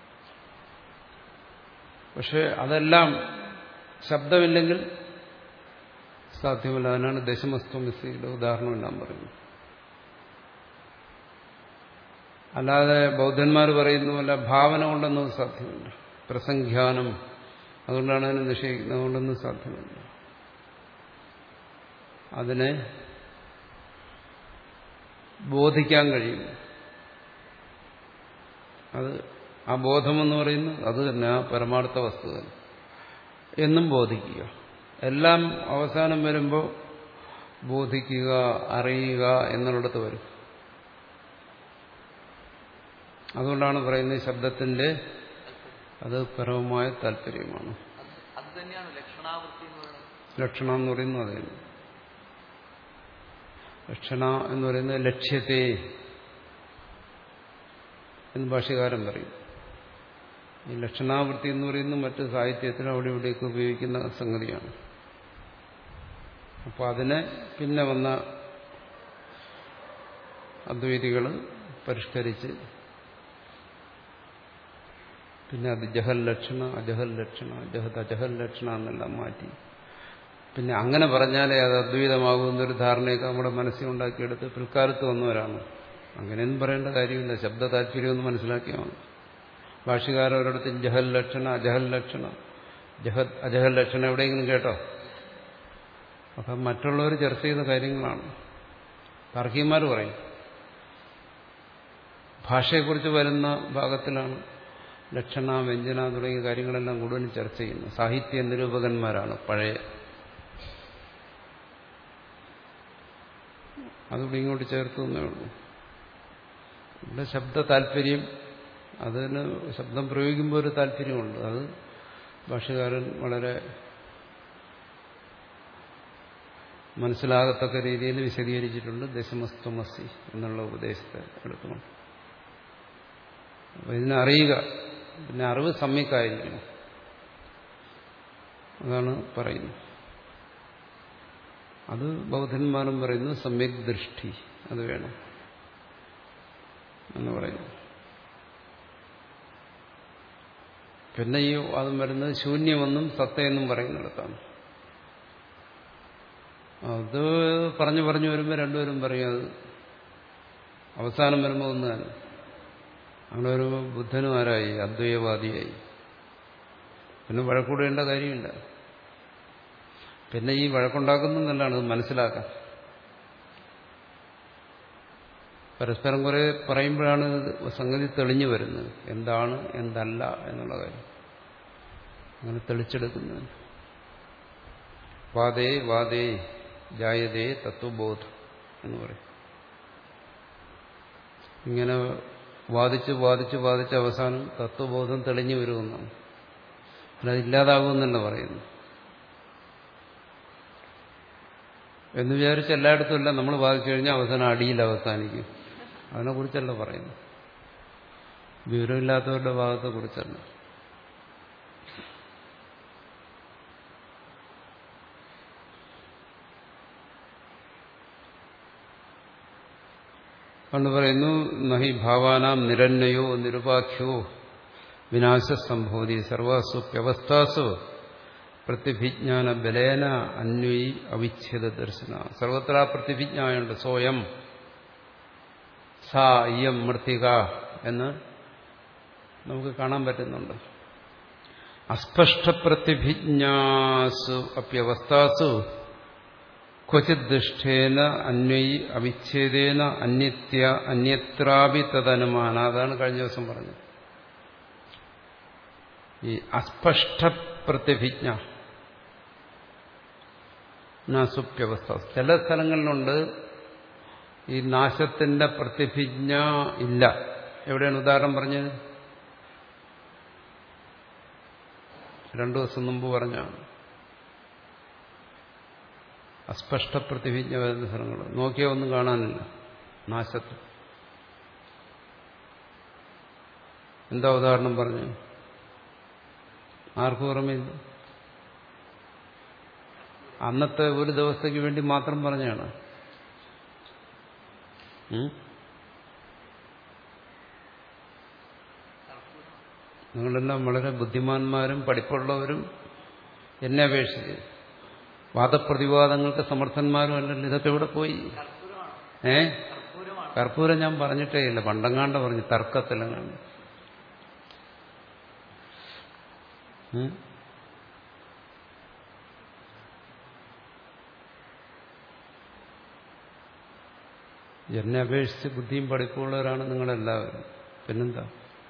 പക്ഷെ അതെല്ലാം ശബ്ദമില്ലെങ്കിൽ സാധ്യമല്ല. അതിനാണ് ദശമസ്ത്വമിസിയുടെ ഉദാഹരണം എല്ലാം പറയുന്നത്. അല്ലാതെ ബൗദ്ധന്മാർ പറയുന്നുമല്ല ഭാവന കൊണ്ടൊന്നും സാധ്യമല്ല. പ്രസംഖ്യാനം അതുകൊണ്ടാണ് അതിനെ നിഷേധിക്കുന്നത്. അതുകൊണ്ടൊന്നും സാധ്യമല്ല. അതിനെ ബോധിക്കാൻ കഴിയും. അത് ആ ബോധമെന്ന് പറയുന്നത് അത് തന്നെ ആ പരമാർത്ഥ വസ്തു തന്നെ എന്നും ബോധിക്കുക. എല്ലാം അവസാനം വരുമ്പോൾ ബോധിക്കുക, അറിയുക എന്നുള്ളിടത്ത് വരും. അതുകൊണ്ടാണ് പറയുന്നത് ശബ്ദത്തിന്റെ അത് പരമമായ താല്പര്യമാണ്. ലക്ഷണ എന്ന് പറയുന്നത് അതേ. ലക്ഷണ എന്ന് പറയുന്നത് ലക്ഷ്യത്തെ എന്ന് ഭാഷ്യകാരൻ പറയും. ഈ ലക്ഷണാവൃത്തി എന്ന് പറയുന്നത് മറ്റ് സാഹിത്യത്തിൽ അവിടെ ഇവിടെയൊക്കെ ഉപയോഗിക്കുന്ന സംഗതിയാണ്. അപ്പോൾ അതിനെ പിന്നെ വന്ന അദ്വൈതികൾ പരിഷ്കരിച്ച് പിന്നെ അത് ജഹൽ ലക്ഷണ, അജഹൽ ലക്ഷണ, ജഹത് അജഹൽ ലക്ഷണ എന്നെല്ലാം മാറ്റി. പിന്നെ അങ്ങനെ പറഞ്ഞാലേ അത് അദ്വൈതമാകുന്നൊരു ധാരണയൊക്കെ നമ്മുടെ മനസ്സിലുണ്ടാക്കിയെടുത്ത് പിൽക്കാലത്ത് വന്നവരാണ്. അങ്ങനെയൊന്നും പറയേണ്ട കാര്യമില്ല. ശബ്ദ താല്പര്യമൊന്നും മനസ്സിലാക്കിയാൽ മതി. ഭാഷ്യകാരൊരിടത്ത് ജഹൽ ലക്ഷണ, അജഹൽ ലക്ഷണ, ജഹത് അജഹൽ ലക്ഷണ എവിടെയെങ്കിലും കേട്ടോ? അപ്പം മറ്റുള്ളവർ ചർച്ച ചെയ്യുന്ന കാര്യങ്ങളാണ്. താർക്കികന്മാർ പറയും. ഭാഷയെക്കുറിച്ച് വരുന്ന ഭാഗത്തിലാണ് ലക്ഷണ, വ്യഞ്ജന തുടങ്ങിയ കാര്യങ്ങളെല്ലാം കൂടുതലും ചർച്ച ചെയ്യുന്നത്. സാഹിത്യ നിരൂപകന്മാരാണ് പഴയ. അതുകൂടി ഇങ്ങോട്ട് ചേർത്തു എന്നേ ഉള്ളൂ. ഇവിടെ ശബ്ദ താല്പര്യം, അതിന് ശബ്ദം പ്രയോഗിക്കുമ്പോൾ ഒരു താല്പര്യമുണ്ട്. അത് ഭാഷ്യകാരൻ വളരെ മനസ്സിലാകത്തക്ക രീതിയിൽ വിശദീകരിച്ചിട്ടുണ്ട്. ദശമസ്ത്വമസി എന്നുള്ള ഉപദേശത്തെ എടുക്കണം. അപ്പോൾ ഇതിനെ അറിയുക, പിന്നെ അറിവ് സമ്യക്കായിരിക്കണം. അതാണ് പറയുന്നത്. അത് ബൗദ്ധന്മാരും പറയുന്നു സമ്യക് ദൃഷ്ടി അത് വേണം എന്ന് പറയുന്നു. പിന്നെ ഈ അതും വരുന്നത് ശൂന്യമെന്നും സത്തയെന്നും പറയുന്നിടത്താണ്. അത് പറഞ്ഞു പറഞ്ഞു വരുമ്പോൾ രണ്ടുപേരും പറയും അത് അവസാനം വരുമ്പോൾ ഒന്ന് തന്നെ. അങ്ങനെ ഒരു ബുദ്ധനും ആരായി? അദ്വൈതവാദിയായി. പിന്നെ വഴക്കൂടേണ്ട കാര്യമില്ല. പിന്നെ ഈ വഴക്കുണ്ടാക്കുന്നതല്ലാണ് ഇത് മനസ്സിലാക്കാൻ. പരസ്പരം കുറെ പറയുമ്പോഴാണ് സംഗതി തെളിഞ്ഞു വരുന്നത്. എന്താണ് എന്തല്ല എന്നുള്ള കാര്യം അങ്ങനെ തെളിച്ചെടുക്കുന്നത്. വാദേ വാദേ ജായതേ തത്വബോധം എന്ന് പറയും. ഇങ്ങനെ വാദിച്ച് വാദിച്ച് വാദിച്ച് അവസാനം തത്വബോധം തെളിഞ്ഞു വരുമെന്നാണ്. അതില്ലാതാകുമെന്നല്ല പറയുന്നു. എന്ന് വിചാരിച്ച് എല്ലായിടത്തുമല്ല നമ്മൾ വാദിച്ചു കഴിഞ്ഞാൽ അവസാനം അടിയിൽ അവസാനിക്കും. അതിനെക്കുറിച്ചല്ല പറയുന്നു. വിവരമില്ലാത്തവരുടെ ഭാഗത്തെക്കുറിച്ചല്ല. പണ്ട് പറയുന്നു നഹി ഭാവാനാം നിരന്വയോ നിരുപാഖ്യോ വിനാശ സംഭവതി സർവാസു വ്യവസ്ഥാസു പ്രതിഭിജ്ഞാന ബലേന അന്വയി അവിച്ഛേദ ദർശന. സർവത്ര പ്രതിഭിജ്ഞായുണ്ട്. സ്വയം സാ ഇയം മൃത്തിക എന്ന് നമുക്ക് കാണാൻ പറ്റുന്നുണ്ട്. അസ്പഷ്ടപ്രതിഭിജ്ഞാസു അപ്യവസ്ഥാസു ക്വചിത് ദുഷ്ടേന അന്വയി അവിച്ഛേദേന അന്യത്യ അന്യത്രാപി തദനുമാന. അതാണ് കഴിഞ്ഞ ദിവസം പറഞ്ഞത്. ഈ അസ്പഷ്ടപ്രതിഭിജ്ഞ നാസുപ്യവസ്ഥ. ചില സ്ഥലങ്ങളിലുണ്ട് ഈ നാശത്തിന്റെ പ്രതിഭിജ്ഞ ഇല്ല. എവിടെയാണ് ഉദാഹരണം പറഞ്ഞത്? രണ്ടു ദിവസം മുമ്പ് പറഞ്ഞാണ്. അസ്പഷ്ട പ്രതിഭിജ്ഞ വരുന്ന സ്ഥലങ്ങൾ നോക്കിയാൽ ഒന്നും കാണാനില്ല നാശത്തിൽ. എന്താ ഉദാഹരണം പറഞ്ഞു? ആർക്കും ഓർമ്മയില്ല. അന്നത്തെ ഒരു ദിവസത്തേക്ക് വേണ്ടി മാത്രം പറഞ്ഞാണ്. നിങ്ങളെല്ലാം വളരെ ബുദ്ധിമാന്മാരും പഠിപ്പുള്ളവരും എന്നെ അപേക്ഷിച്ച് വാദപ്രതിവാദങ്ങൾക്ക് സമർത്ഥന്മാരും അല്ലല്ലോ. ഇതൊക്കെ ഇവിടെ പോയി. ഏ കർപ്പൂരം ഞാൻ പറഞ്ഞിട്ടേ ഇല്ല. പണ്ടങ്ങാണ്ട പറഞ്ഞു തർക്കത്തിലെങ്ങാണ്ട്. എന്നെ അപേക്ഷിച്ച് ബുദ്ധിയും പഠിപ്പുള്ളവരാണ് നിങ്ങളെല്ലാവരും. പിന്നെന്താ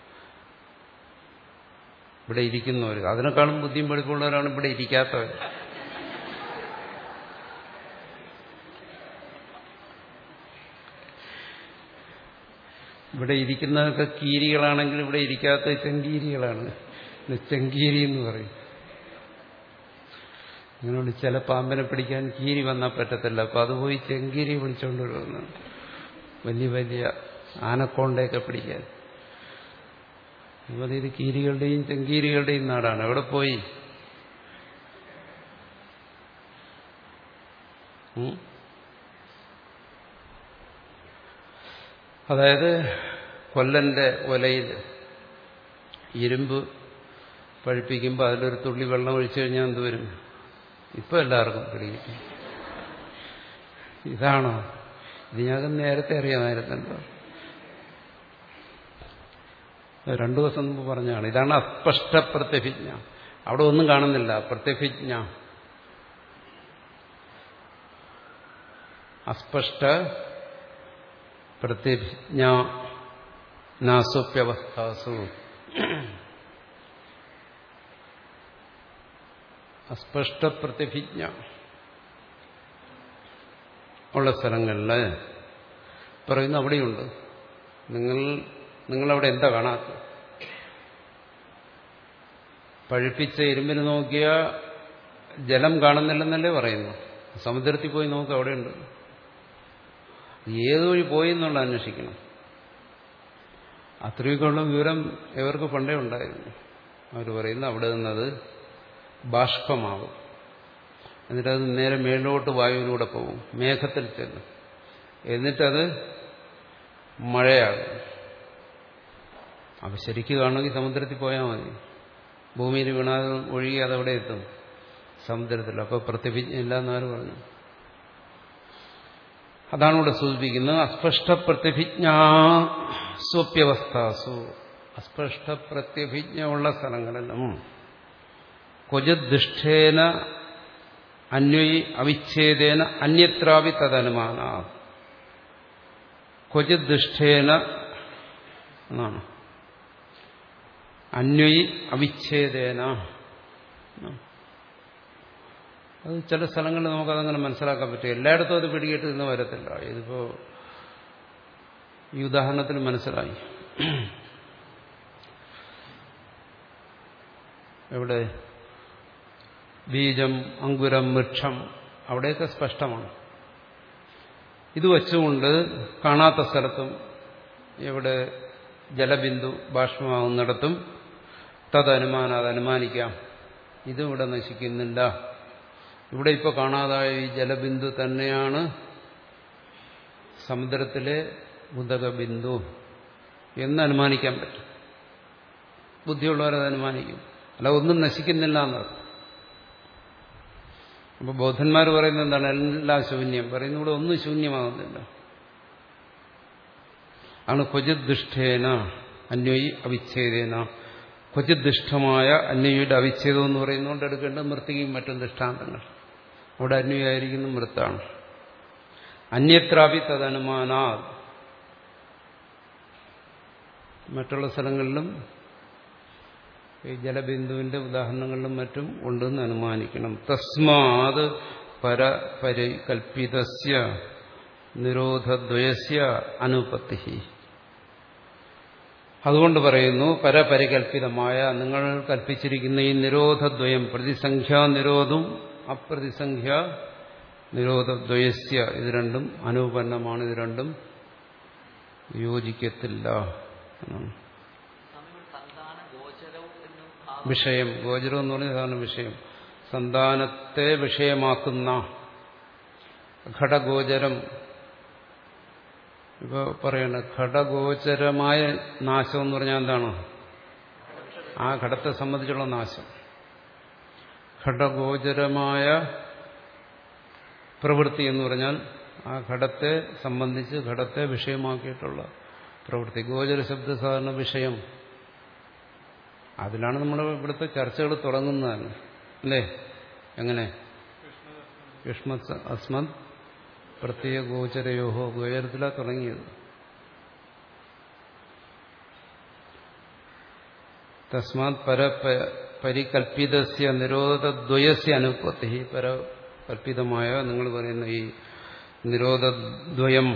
ഇവിടെ ഇരിക്കുന്നവർ? അതിനേക്കാളും ബുദ്ധിയും പഠിപ്പുള്ളവരാണ് ഇവിടെ ഇരിക്കാത്തവർ. ഇവിടെ ഇരിക്കുന്നതൊക്കെ കീരികളാണെങ്കിൽ ഇവിടെ ഇരിക്കാത്ത ചെങ്കീരികളാണ്. ചെങ്കീരി എന്ന് പറയും. നിങ്ങളോട് ചില പാമ്പിനെ പിടിക്കാൻ കീരി വന്നാൽ പറ്റത്തില്ല. അപ്പൊ അത് പോയി ചെങ്കീരി പിടിച്ചോണ്ട് വരുന്നു. വലിയ വലിയ ആനക്കോണ്ടയൊക്കെ പിടിക്കാൻ. അപ്പോൾ ഇത് കീരികളുടെയും ചെങ്കീരികളുടെയും നാടാണ്. എവിടെ പോയി? അതായത് കൊല്ലന്റെ ഒലയിൽ ഇരുമ്പ് പഴുപ്പിക്കുമ്പോൾ അതിലൊരു തുള്ളി വെള്ളം ഒഴിച്ചു കഴിഞ്ഞാൽ എന്ത് വരും? ഇപ്പൊ എല്ലാവർക്കും പിടിക്കും. ഇതാണോ? ഇത് ഞങ്ങൾക്ക് നേരത്തെ അറിയാമായിരുന്നല്ലോ. രണ്ടു ദിവസം മുമ്പ് പറഞ്ഞാണ്. ഇതാണ് അസ്പഷ്ട പ്രത്യഭിജ്ഞ. അവിടെ ഒന്നും കാണുന്നില്ല. പ്രത്യഭിജ്ഞ അസ്പഷ്ട പ്രത്യഭിജ്ഞ നാസുപ്യവസ്ഥാസു. അസ്പഷ്ട പ്രത്യഭിജ്ഞ ഉള്ള സ്ഥലങ്ങളിൽ പറയുന്ന അവിടെയുണ്ട്. നിങ്ങൾ നിങ്ങളവിടെ എന്താ കാണാത്ത? പഴുപ്പിച്ച ഇരുമ്പിന് നോക്കിയാൽ ജലം കാണുന്നില്ലെന്നല്ലേ പറയുന്നു. സമുദ്രത്തിൽ പോയി നോക്കുക, അവിടെയുണ്ട്. ഏത് വഴി പോയി എന്നുള്ള അന്വേഷിക്കണം. അത്രയൊക്കെയുള്ള വിവരം ഇവർക്ക് പണ്ടേ ഉണ്ടായിരുന്നു. അവർ പറയുന്നു അവിടെ നിന്നത് ബാഷ്പമാകും. എന്നിട്ടത് നേരെ മേലോട്ട് വായുവിലൂടെ പോകും, മേഘത്തിൽ ചെല്ലും. എന്നിട്ടത് മഴയാകും. അപ്പം ശരിക്ക് കാണുമെങ്കിൽ സമുദ്രത്തിൽ പോയാൽ മതി. ഭൂമിയിൽ വീണാതെ ഒഴുകി അതവിടെ എത്തും, സമുദ്രത്തിൽ. അപ്പോൾ പ്രത്യഭിജ്ഞ ഇല്ല എന്നാര് പറഞ്ഞു? അതാണ് ഇവിടെ സൂചിപ്പിക്കുന്നത്. അസ്പഷ്ട പ്രത്യഭിജ്ഞ സ്വപ്യവസ്ഥാസു. അസ്പഷ്ട പ്രത്യഭിജ്ഞ ഉള്ള സ്ഥലങ്ങളിലും ക്വചിദ്ദിഷ്ടേന അന്വയി അവിച്ഛേദേന അന്യത്രാപി തദനുമാന. ക്വചിദ്ദിഷ്ടേന എന്നാണ്. അന്വയി അവിച്ഛേദേന. അത് ചില സ്ഥലങ്ങളിൽ നമുക്കതങ്ങനെ മനസ്സിലാക്കാൻ പറ്റും. എല്ലായിടത്തും അത് പിടികിട്ട് നിന്ന് വരത്തില്ല. ഇതിപ്പോ ഈ ഉദാഹരണത്തിൽ മനസ്സിലായി. എവിടെ? ബീജം, അങ്കുരം, വൃക്ഷം, അവിടെയൊക്കെ സ്പഷ്ടമാണ്. ഇത് വച്ചുകൊണ്ട് കാണാത്ത സ്ഥലത്തും എവിടെ ജലബിന്ദു ബാഷ്പമാകുന്നിടത്തും തദനുമാനം, അത് അനുമാനിക്കാം. ഇതിവിടെ നശിക്കുന്നില്ല. ഇവിടെ ഇപ്പോൾ കാണാതായ ഈ ജലബിന്ദു തന്നെയാണ് സമുദ്രത്തിലെ ഉദകബിന്ദു എന്ന് അനുമാനിക്കാൻ പറ്റും. ബുദ്ധിയുള്ളവരത് അനുമാനിക്കും. അല്ല, ഒന്നും നശിക്കുന്നില്ല എന്നർത്ഥം. അപ്പൊ ബൗദ്ധന്മാർ പറയുന്നത് എന്താണ്? എല്ലാം ശൂന്യം. പറയുന്ന ഇവിടെ ഒന്നും ശൂന്യമാകുന്നില്ല. ആണ് ക്വചിദ്ദിഷ്ഠേന അന്വയി അവിച്ഛേദേന. ക്വചിദ്ദിഷ്ഠമായ അന്വയിയുടെ അവിച്ഛേദം എന്ന് പറയുന്നതുകൊണ്ട് എടുക്കേണ്ട മൃത്തികയും മറ്റും ദൃഷ്ടാന്തങ്ങൾ. അവിടെ അന്വയായിരിക്കുന്ന മൃത്താണ്. അന്യത്രാപി തദനുമാനാ. മറ്റുള്ള സ്ഥലങ്ങളിലും ഈ ജലബിന്ദുവിന്റെ ഉദാഹരണങ്ങളിലും മറ്റും ഉണ്ടെന്ന് അനുമാനിക്കണം. തസ്മാത് പരപരികൽപ്പിതസ്യ നിരോധദ്വയസ്യ അനുപത്തി. അതുകൊണ്ട് പറയുന്നു പരപരികൽപ്പിതമായ നിങ്ങൾ കൽപ്പിച്ചിരിക്കുന്ന ഈ നിരോധദ്വയം, പ്രതിസംഖ്യാ നിരോധവും അപ്രതിസംഖ്യാ നിരോധദ്വയസ്യ, ഇത് രണ്ടും അനുപന്നമാണ്. ഇത് രണ്ടും യോജിക്കത്തില്ല എന്നാണ് വിഷയം. ഗോചരം എന്ന് പറഞ്ഞാൽ ഇതാണ് വിഷയം. സന്താനത്തെ വിഷയമാക്കുന്ന ഘടഗോചരം. ഇപ്പൊ പറയണ ഘടഗോചരമായ നാശം എന്ന് പറഞ്ഞാൽ എന്താണ്? ആ ഘടത്തെ സംബന്ധിച്ചുള്ള നാശം. ഘടഗോചരമായ പ്രവൃത്തി എന്ന് പറഞ്ഞാൽ ആ ഘടത്തെ സംബന്ധിച്ച് ഘടത്തെ വിഷയമാക്കിയിട്ടുള്ള പ്രവൃത്തി. ഗോചര ശബ്ദ സാധാരണ വിഷയം. അതിലാണ് നമ്മൾ ഇവിടുത്തെ ചർച്ചകൾ തുടങ്ങുന്നത് അല്ലേ? എങ്ങനെ? യുഷ്മത് അസ്മത് പ്രത്യേക ഗോചരയോഹോ, ഗോചരത്തിലാണ് തുടങ്ങിയത്. തസ്മാത് പരപരികൽപ്പിതസ്യ നിരോധദ്വയസ്യ അനുപത്തി. പരകൽപ്പിതമായ നിങ്ങൾ പറയുന്ന ഈ നിരോധദ്വയം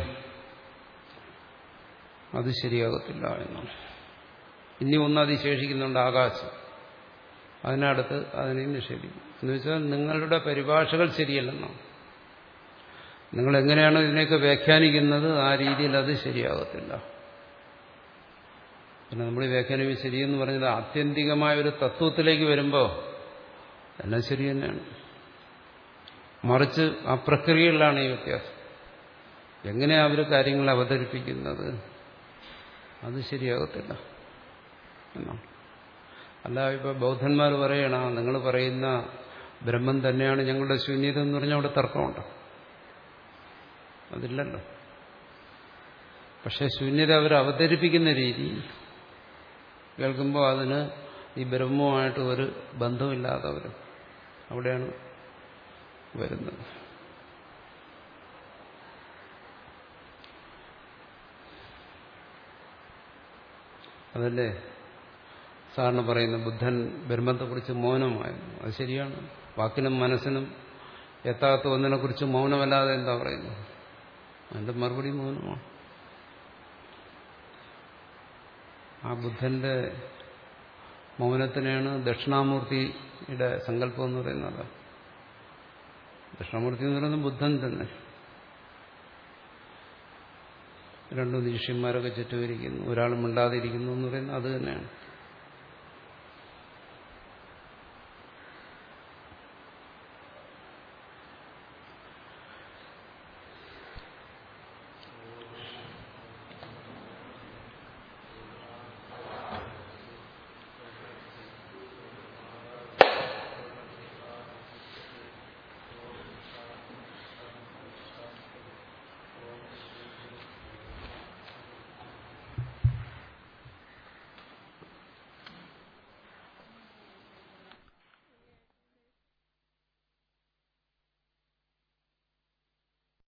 അത് ശരിയാകത്തില്ല എന്നാണ്. ഇനി ഒന്ന് അതിശേഷിക്കുന്നുണ്ട്, ആകാശം. അതിനടുത്ത് അതിനെയും നിഷേധിക്കും. എന്ന് വെച്ചാൽ നിങ്ങളുടെ പരിഭാഷകൾ ശരിയല്ലെന്നാണ്. നിങ്ങൾ എങ്ങനെയാണ് ഇതിനെയൊക്കെ വ്യാഖ്യാനിക്കുന്നത് ആ രീതിയിൽ അത് ശരിയാകത്തില്ല. പിന്നെ നമ്മൾ വ്യാഖ്യാനം ശരിയെന്ന് പറഞ്ഞത് ആത്യന്തികമായ ഒരു തത്വത്തിലേക്ക് വരുമ്പോൾ എല്ലാം ശരി തന്നെയാണ്. മറിച്ച് ആ പ്രക്രിയകളിലാണ് ഈ വ്യത്യാസം. എങ്ങനെയാണ് അവർ കാര്യങ്ങൾ അവതരിപ്പിക്കുന്നത് അത് ശരിയാകത്തില്ല എന്നാണ്. അല്ല ഇപ്പൊ ബൗദ്ധന്മാർ പറയണ നിങ്ങൾ പറയുന്ന ബ്രഹ്മം തന്നെയാണ് ഞങ്ങളുടെ ശൂന്യത എന്ന് പറഞ്ഞാൽ അവിടെ തർക്കമുണ്ട്. അതില്ലല്ലോ. പക്ഷെ ശൂന്യത അവർ അവതരിപ്പിക്കുന്ന രീതി കേൾക്കുമ്പോൾ അതിന് ഈ ബ്രഹ്മവുമായിട്ട് ഒരു ബന്ധമില്ലാത്തവർ അവിടെയാണ് വരുന്നത്. അതല്ലേ സാറിന് പറയുന്ന ബുദ്ധൻ ബ്രഹ്മത്തെക്കുറിച്ച് മൗനമായിരുന്നു. അത് ശരിയാണ്. വാക്കിനും മനസ്സിനും എത്താത്ത ഒന്നിനെക്കുറിച്ച് മൗനമല്ലാതെ എന്താ പറയുന്നത്? അതിന്റെ മറുപടി മൗനമാണ്. ആ ബുദ്ധന്റെ മൗനത്തിനെയാണ് ദക്ഷിണാമൂർത്തിയുടെ സങ്കല്പം എന്ന് പറയുന്നത്. ദക്ഷിണാമൂർത്തി എന്ന് പറയുന്നത് ബുദ്ധൻ തന്നെ. രണ്ടു ശിഷ്യന്മാരൊക്കെ ചുറ്റുമിരിക്കുന്നു, ഒരാൾ മിണ്ടാതിരിക്കുന്നു എന്ന് പറയുന്നത് അത് തന്നെയാണ്.